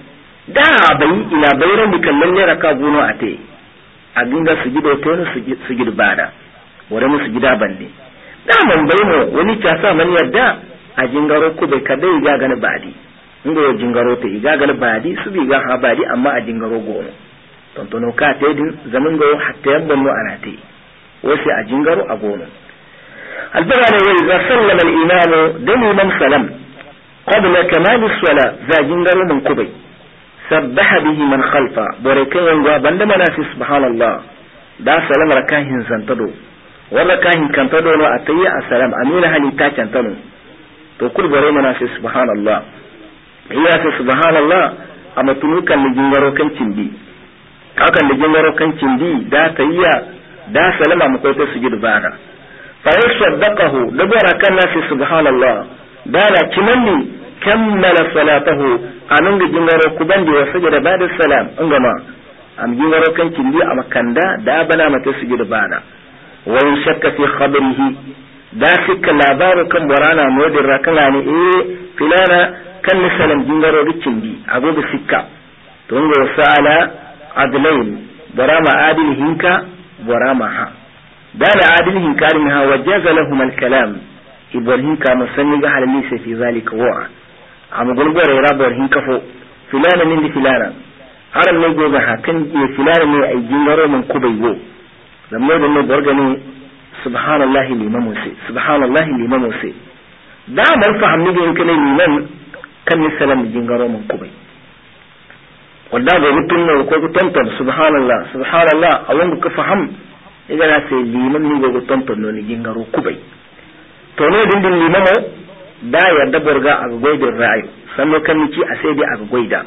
da bai ina bayran di kallon ne raka gono ate a ginga sujudo to no sujudu bada wore mu sujuda bande da man bayno wani ta sa man yadda a jingaro ku bai kadai ga gani badi inda jingaro te ga gani badi su bi ga ha badi amma a jingaro gono tontono ka te din zaman go hatta yabban no anate wasi a jingaro a gono albara wa idza sallama al-imam dani man salam qabla kamal as-salah za jingaro mun kubai sabbaha bihi man khalfa barakai wanga banda mana fi subhanallah da salam rakahin zantado wala kahin kantado no atayya assalam amina hali ta cantano to kul bare mana fi subhanallah iya fi subhanallah amma tunukan da jingaro kan cindi hakan da jingaro kan cindi da tayya da salama mu koyta sujudu bada fa yasaddaqahu da barakan na fi subhanallah da la kimanni kammala salatahu anan da jingaro kuban da wasajada bada salam ngama am jingaro kan cindi amma kanda da bana mata sujudu bada wa shakka fi khabarihi da fika labaru kan warana modin rakala ne filana kan misalan jingaro ricin bi abu da sikka to ngo sala adlain barama adil hinka barama ha da la adil hinka rin ha wajaza lahum al kalam ibrahim ka musanni ga halali sai fi zalika wa am gulgore rabar hinka fo filana min di filana haran ne goga hakan je filana ne ai jingaro mun kubaigo zammo da ne borgani subhanallahi liman musa subhanallahi liman musa da man fahimni ga yankin liman kan misalan jingaro mun kubai wanda ga mutun ne ko ku tantan subhanallah a wanda ka faham idan na sai liman ne ga tantan no ni jingaro kubai to ne dindin liman da yadda borga a goidin ra'ayi sannan kan ni ci a sai dai a goida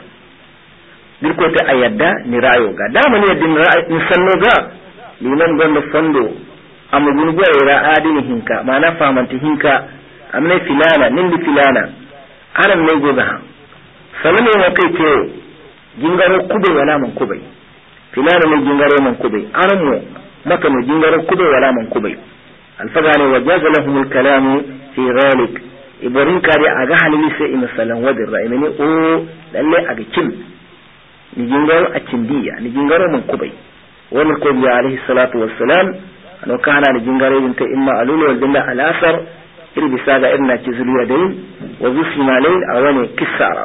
dirko ta ayadda ni ra'ayo ga da man yadda ra'ayi ni sanno ga liman gonda fondo amma gungo ira adini hinka mana famanti hinka amne filana nindi filana aran ne goga ha salame ne kai ke jingaro kube wala man kube filana ne jingaro man kube aran mu maka ne jingaro kube wala man kube alfagane wajaza lahum alkalam fi zalik ibrahim kare aga halimi sai in salan wadir ra'imani o lalle aga cin ni jingaro a cindiya ni jingaro man kube wannan ko biya alaihi salatu wassalam ano kana ni jingare din ta imma alulu wal dinda alasar irbi saga irna ci zuliya dai wa zusima layl awani kisara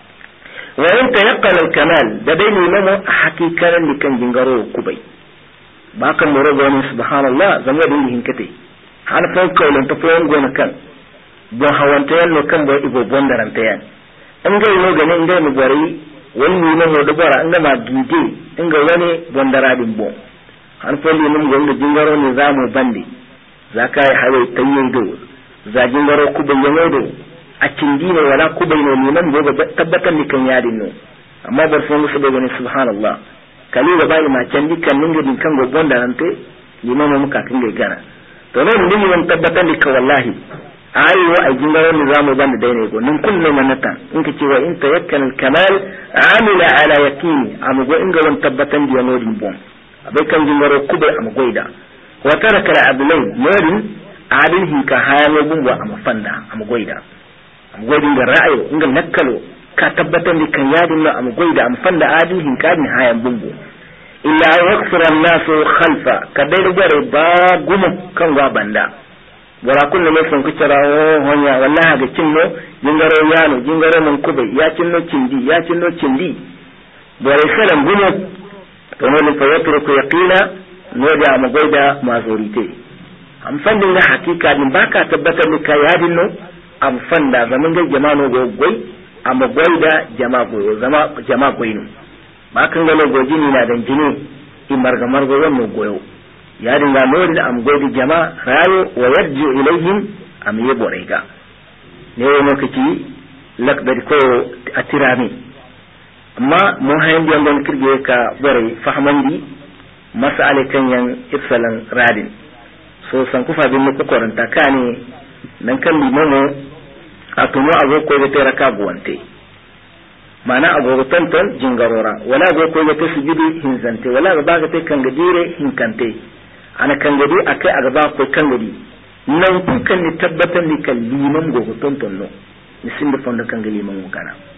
wa anta yaqal al kamal da dai ni mamu hakikaran ni kan jingaro kubai ba kan mu rago ni subhanallah zama din hinkate hal fa kaulan ta fa gona kan bo hawanta yan no kan bo ibo bondaranta yan an ga no gane inda mu bari wani ne mu dubara an ga ma gide inga wani bondara din bo an fali mun gonga jingaro ne zamu bande zakai hawe tayin do za jingaro kuban yamodo a cindi ne wala kubai ne nan gobe tabbatan dikan yadin no amma bar sun musu da gani subhanallah kali da bai ma candi kan ninga din kan gobon da rante liman mu ka kan ga gana to nan din mun tabbatan dikan wallahi ayo a jingaro ne zamu bande dai ne go nan kullu manata in ka ce wa in tayakkal kamal amila ala yaqini amma go inga won tabbatan di yamodin bon abai kan jingaro kubai am goida wa taraka al-ablain modin adin hinka hayo bumbu am fanda am goida am godin da ra'ayo inga nakkalo ka tabbatar da kan yadin na am goida am fanda adin hinka ni hayan bumbu illa yaksura an-nasu khalfa kadai gore ba gumu kan ga banda wara kullu ne son kucira honya wallahi ga cinno jingaro yano jingaro mun kubai ya cinno cindi bare salam gumu to ne fa yatruku yaqina ne da am goida mazurite am fandin na hakika din baka tabbatar da kai yadin no am fanda zaman ga jama'o gogoi am goida jama'a goyino ma kan ga no gojini na dan jini in margamar go wannan goyo yadin ga lori am goidi jama'a rayo wa yarju ilayhim am yaborega ne wani kaci lakbari ko atirami amma mun hayan da ngon kirge ka bore fahmandi mas'ale kan yan irsalan radin so san kufa bin ko koranta kane nan kan limomo atumo ago ko be teraka buwante mana ago tantan jingarora wala go ko be tasjidi hinzante wala ba ga te kan gadire hinkante ana kan gadi akai aga ba ko kan gadi nan kukan ni tabbatan ni kan limam go tantan no nisin da fonda kan gali liman kana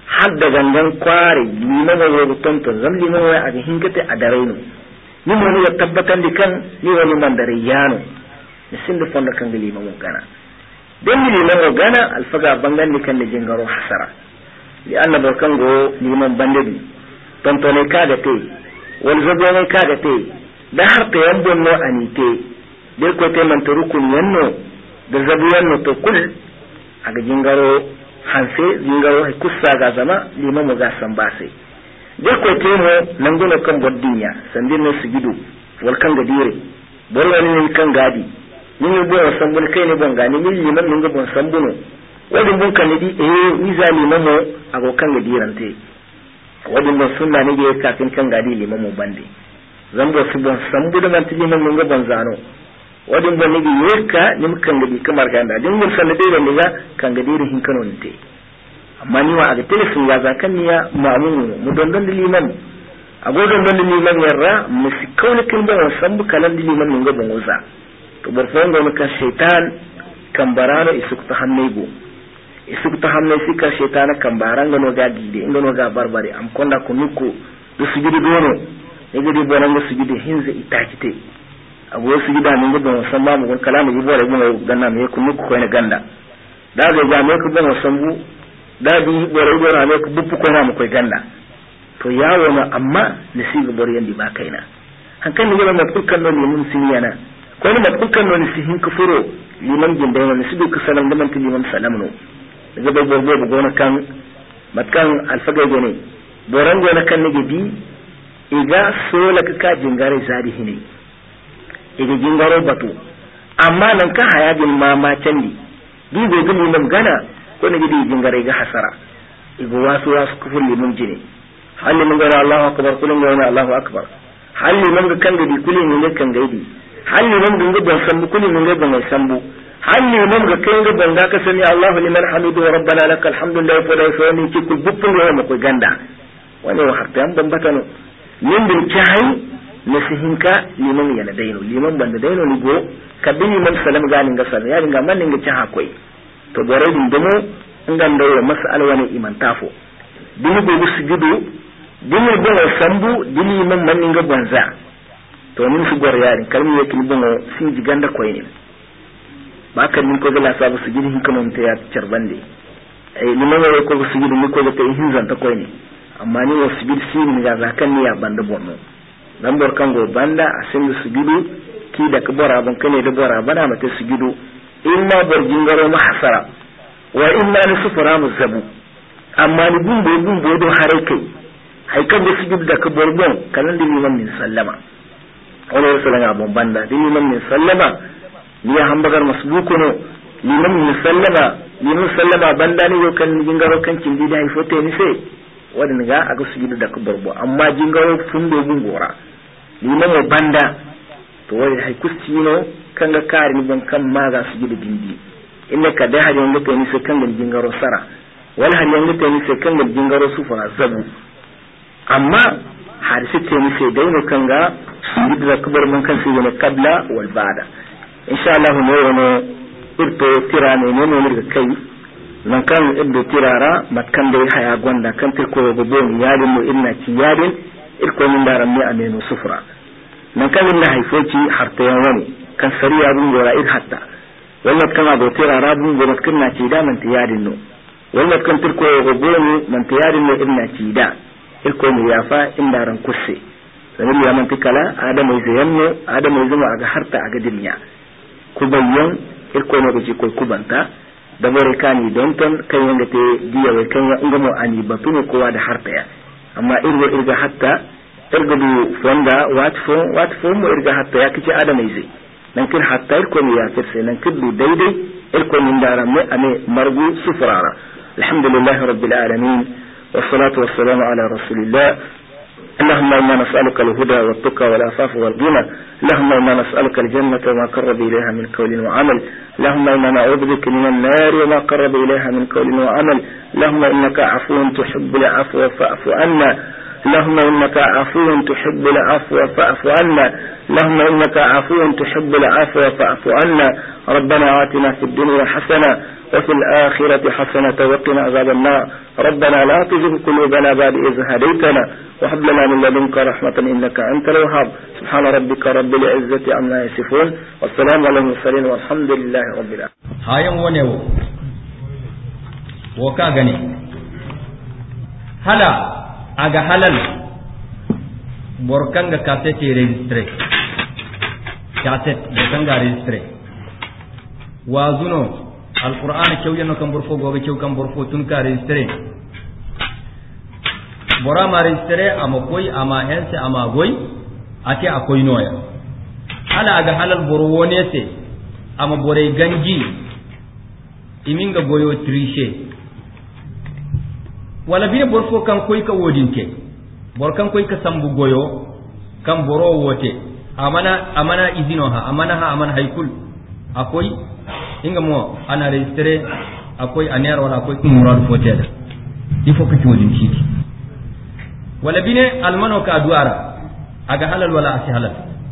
hadda gangan kware liman wa tonton zam liman wa aga hingate a daraino ni mo ni tabbatan di kan ni wani man dare yano ni sinda fonda kan liman mo gana den liman mo gana alfaga bangan ni kan jingaro hasara li anna barkan go liman bandedi tontone kaga te wal zabone kaga te da har ta yambon no anite del ko te man turukun yanno da zabu yanno to kul aga jingaro hanse jingaro hay kussa ga zama liman mo ga sambase del ko te mo nangono kan boddinya sandin no sigidu wal kan gadire borwani ni kan gadi ni bo sambul kai ne bon gani ni liman ningo bon sambuno wadin bon kan di ni zaliman mo ago kan gadirante wadin bon sunna ne ge kafin kan gadi liman mo bande zambo su bon sambu da manti liman ningo bon zano wadin bon ne ge yeka nim kan gadi kamar ganda din mun sanade da niga kan gadire hin kano nte amma ni wa aga telesun ya zakan niya mamun mu don liman agogon don liman yarra musikawne kin bon sambu kalan liman ningo bon uza to barfon go maka shaytan kambarano isukta hannego isukta hanne sika shaytan kambaranga no gadi de ngono ga barbare am konda ko nukku do sujudu dono e gidi bonanga sujudu hinze itakite abo sujuda ningo bon samba mo kalamu yibore mo ganna me ko nukku ko ne ganda daga jame ko bon sambu dadi bore ne ko buppu ko na mo koy ganda to yawo na amma nasibu bore yandi ba kaina hankan ne ma kulkan no ne mun siniyana ko ni matkukan no ni sihin kufuro liman jinde no ni sidu ka salam da man ti liman salamno daga bai borbo go na kan matkan alfaga gone boran go na kan ne gidi iga sola ka jingare zadi hine iga jingaro batu amma nan ka hayajin mama candi di go gani nan gana ko ne gidi jingare ga hasara igo wasu kufur liman jine halli mun ga Allahu akbar kullun ga Allahu akbar halli mun ga kan gidi kullun ne kan gaidi halli mun dinga ban sambu kulli mun ga ban sambu halli mun ga kai ga ban ga ka sani Allahu liman hamidu wa rabbana lakal hamdu la ilaha illa anta kul buppun ga mu ko ganda wani wa harta an ban batano min bin chai nasihinka liman yana daino liman ban da daino ni go kabini man salam ga ninga salam ya dinga man ninga chaha koi to gore din demo ngan dawo mas'al wani iman tafo dini go sujudu dini go sambu dini man ninga banza to min su gor yari kalmi yake bongo sin jiganda koy ni ba kan min ko gala sabu su gidi hinkanon ta ya charbande ay liman wala ko su gidi ni ko ta hinzan ta koy ni amma ni wasu gidi sin ga zakan ni ya banda bonno dan bor kango banda asin su gidi ki da kabora ban kane da bora bana mata su gido imma bor jingaro ma hasara wa imma ni sufara muzabu amma ni gumbo do hare kai hay kan da su gidi da kabor bon kalan da liman min sallama wala sallallahu abun banda liman min sallama ni ya hambagar masbuku no liman min sallama banda ne yo kan jingaro kan cindi da fote ni sai wadin ga aga sujudu da kubarbo amma jingaro fundo gungora liman mo banda to wai hay kustino kan ga kare ni ban kan ma ga sujudu dindi inna ka da hajin ga ni sai kan jingaro sara wal hajin ga ni sai kan jingaro sufa zabu amma har sai ce ni sai dai kan ga sujudu da kubar mun kan sai ne qabla wal ba'da insha Allah ne irto tirane ne ne kai nan kan ibdu tirara matkan dai haya gonda kan tirko gobon yadin mu inna ci yadin irko min daran mi amenu sufra nan kan inna haifoci harta wani kan sariya bun gora ir hatta wannan kan abu tirara bun gora kinna ci da man tiyadin no wannan kan tirko gobon man tiyadin no inna ci da irko mi yafa indaran kusse sanin ya man tikala adamu zayanno adamu zuma aga harta aga dinya kubayyan irko no gaji ko kubanta da bore kani don ton kai wanda te diya wai kan ya ngamo ani batuno kowa da harta ya amma irga hatta irga du fonda watfo mo irga hatta ya kici adamai zai nan kin hatta irko ne ya kirse nan kiddu daidai irko min dara mai ame margu sufrara alhamdulillahi rabbil alamin wassalatu wassalamu ala rasulillah اللهم إنا نسألك الهدى والتقى والعفاف والغنى اللهم إنا نسألك الجنة وما قرب إليها من قول وعمل اللهم إنا نعوذ بك من النار وما قرب إليها من قول وعمل اللهم إنك عفو تحب العفو فاعف عنا اللهم إنك عفو تحب العفو فاعف عنا اللهم إنك عفو تحب العفو فاعف عنا ربنا آتنا في الدنيا حسنة وفي الآخرة حسنة وقنا عذاب النار ربنا لا تزغ قلوبنا بعد إذ هديتنا وهب لنا من لدنك رحمة إنك أنت الوهاب سبحان ربك رب العزة عما يصفون والسلام على المرسلين والحمد لله رب العالمين. hayan wonewo wo ka gani hala aga halal borkanga cassette registré cassette borkanga registré wazuno alquran cewyano kam borfo gobe cew kam borfo tun ka registré bora ma registré ama koy ama hense ama goy ate akoy noya hala aga halal boro wonese ama bore ganji iminga goyo triche wala bine borfo kan koy ka wodinte bor kan koy ka sambu goyo kan boro wote amana izino ha amana haykul akoy inga mo ana registre akoy aner wala akoy murad foteda il faut que tu wodin ciki wala bine almano ka duara aga halal wala asi halal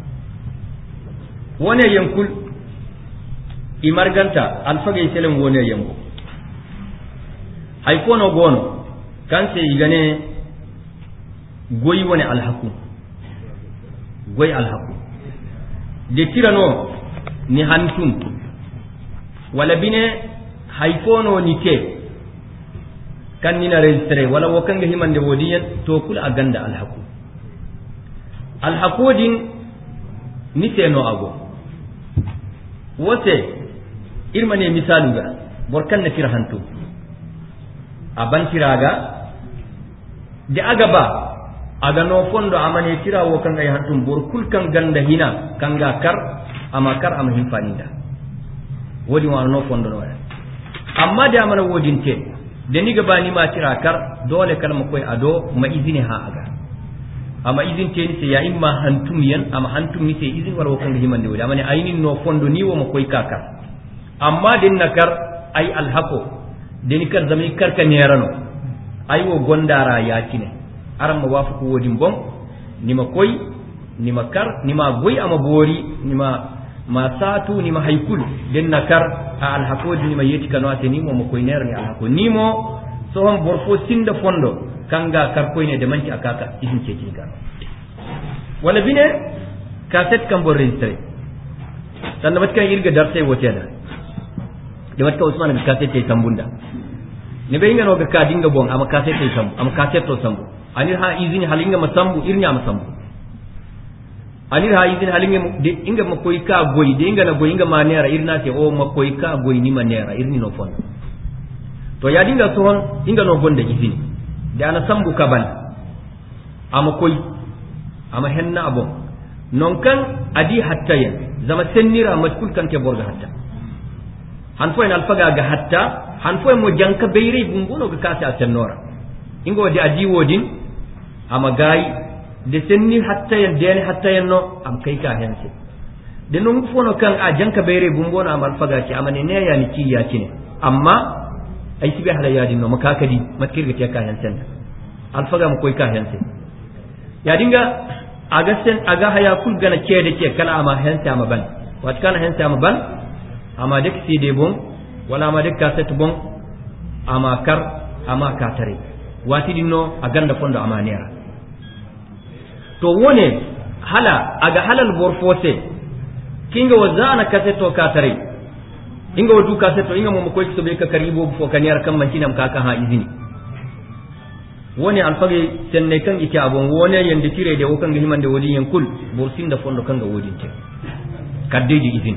wone yankul imarganta alfage selem wone yanko hay kono gono kanse igane goyi woni alhaku goyi alhaku de tirano ni hantum wala bine hayfono ni te kan ni na registre wala wakanga himande wodiyan to kul aganda alhaku din ni te no ago wote irmane misaluga borkan na tira hantu aban tiraga de aga ba aga no fondo amane tira wo kan ay hantum bor kul kan ganda hina kanga kar ama himfaninda wodi wa no fondo no amma da amana wodinte de ni gaba ni ma tira kar dole kalma koy ado ma izini ha aga ama izin te ni se ya imma hantum yan ama hantum ni se izin war wo kan himande wodi amane aynin no fondo ni wo ma koy kaka amma din nakar ay alhaqo de ni kar zami kar ka nerano ay wo gondara yakine aram ma wafu ko wodi bon nima koy nima kar nima goy ama bori nima ma satu nima haykul den nakar a alhaqodi nima yeti kano ateni mo koy ner ni alhaqo nimo so hon borfo sinda fondo kanga kar koy ne de manci akaka isin ceci kan wala bine cassette kam bo registré tan bat kan irga darse woteda de wat ka usman bi cassette tay tambunda ne be ngano ga ka dinga bon ama cassette tay sambu ama cassette to sambu anir ha izini halinga masambu irnya masambu anir ha izini halinga de inga makoy ka goy de inga na goy inga manera irna te o makoy ka goy ni manera irni no fon to ya dinga son inga no gonda izini de ana sambu kaban ama koy ama henna abon non kan adi hatta yen zama sennira matkul kan ke borga hatta han fo en alfaga ga hatta han fo mo janka beyri bungono ga kasa atennora ingo de adi wodin ama gay de senni hatta yen deni hatta yen no am kai ka hense de non fono kan a janka beyri bungono am alfaga ci amane ne ya ni ci ya ci ne amma ay sibe hala yadin no makakadi matkir ga ka hense alfaga mo koy ka hense ya dinga aga haya kul gana cede ce kala ama hense ama ban wat kana hense ama ban ama dek CD bon wala ama dek cassette bon ama kar ama katare wati dinno aganda fondo ama nera to wone hala aga halal borfose kinga wazana cassette to katare inga wadu cassette inga mo ko be ka karibo fo kaniyar kan mancinam kaka ha izini woni alfage tenne kan ike abon wone yende tire de wokan ga himande wodi yen kul bursinda fondo kan ga wodi te kaddeji izini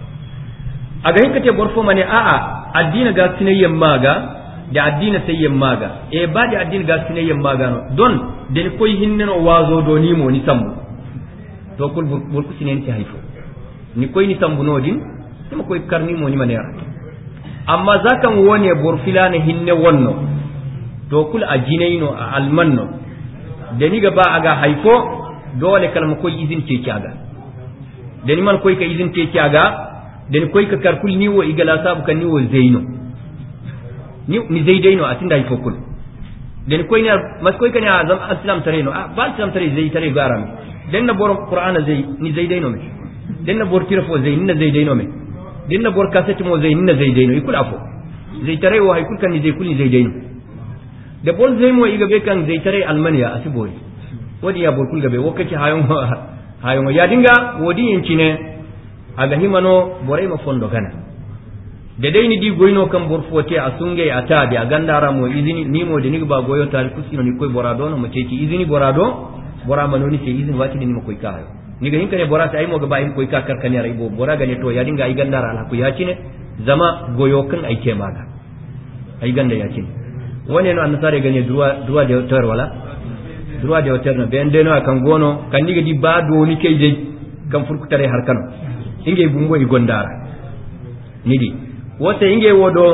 aga hinkate borfo mane a addina ga sinayyan maga da addina sayyan maga e ba da addina ga sinayyan maga no don den koy hinneno wazo do ni mo ni sambu to kul burku sinen ti hayfo ni koy ni sambu nodin sama koy karni mo ni manera amma zakan wone borfilane hinne wonno to kul ajinaino a almanno deni ga ba aga hayfo dole kalma koy izin ce kiaga deni man koy ka izin ce kiaga den koy ka karkul niwo igala sabu kan niwo zaino ni zaidaino atinda hay fokul den koy ne mas koy kan azam aslam tareno ba aslam tare zai tare garam den na bor qur'ana zai ni zaidaino me den na bor tirafo zai ni zaidaino me den na bor kasati mo zai ni zaidaino ikul afo zai tare wa haikul kan zai kulli zai dai da bol zai mo iga be kan zai tare almaniya asiboy wodi ya bol kul gabe wokaci hayon ya dinga wodi yanci ne aga himano borai ma fondo kana da dai ni di goyno kan borfote a sunge ata da gandara mo izini ni mo de ni ba goyo tal kusino ni koy borado no mace ci izini borado bora manoni se izini wati ni mo koy kayo ni ga hinka ne bora ta ai mo ga ba in koy ka karkane rai bo bora ga ne to ya dinga ai gandara ala ku ya ci ne zama goyo kan ai ke maga ai ganda ya ci wone no annasare gane duwa da tar wala duwa da tar na ben deno kan gono kan ni ga di ba do ni kay dai kan furkutare har kan inge bumbo i gondara nidi wote inge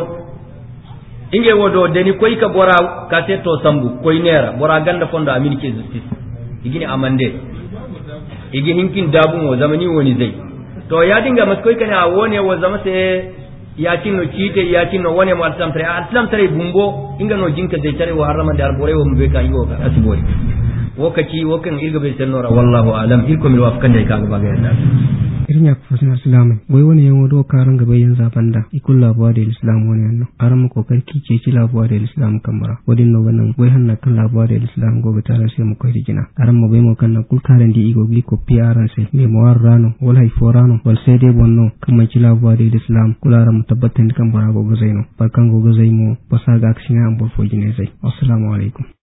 wodo deni koy ka bora ka teto sambu koy nera bora ganda fondo aminike justice igini amande igi hinkin dabu mo zamani woni zai to ya dinga mas koy kana wone wo zamate ya kinno cite ya kinno wone mo aslam tare bumbo inga no jinka zai tare wa harama da arbore wo mbe ka yiwo ka asboy wokaci wokan irga be senora wallahu alam irko mi wafkan dai kaga baga yanda irin professional islam wai wani yan wado karan gaba yin zaban da ikul labuwa da islam wani yanno aran ko karki ce ci labuwa da islam kamara wadin no ganan wai hanna kan labuwa da islam gobe tare sai mu kai rigina aran mu bai mu kan na kul karan di igo gli ko piaran sai me mo warrano wal hay forano wal sai dai bonno kuma ci labuwa da islam kularan mu tabbatan kan bara gogo zaino barkan gogo zaimo basaga aksina an bol fo jine zai assalamu alaikum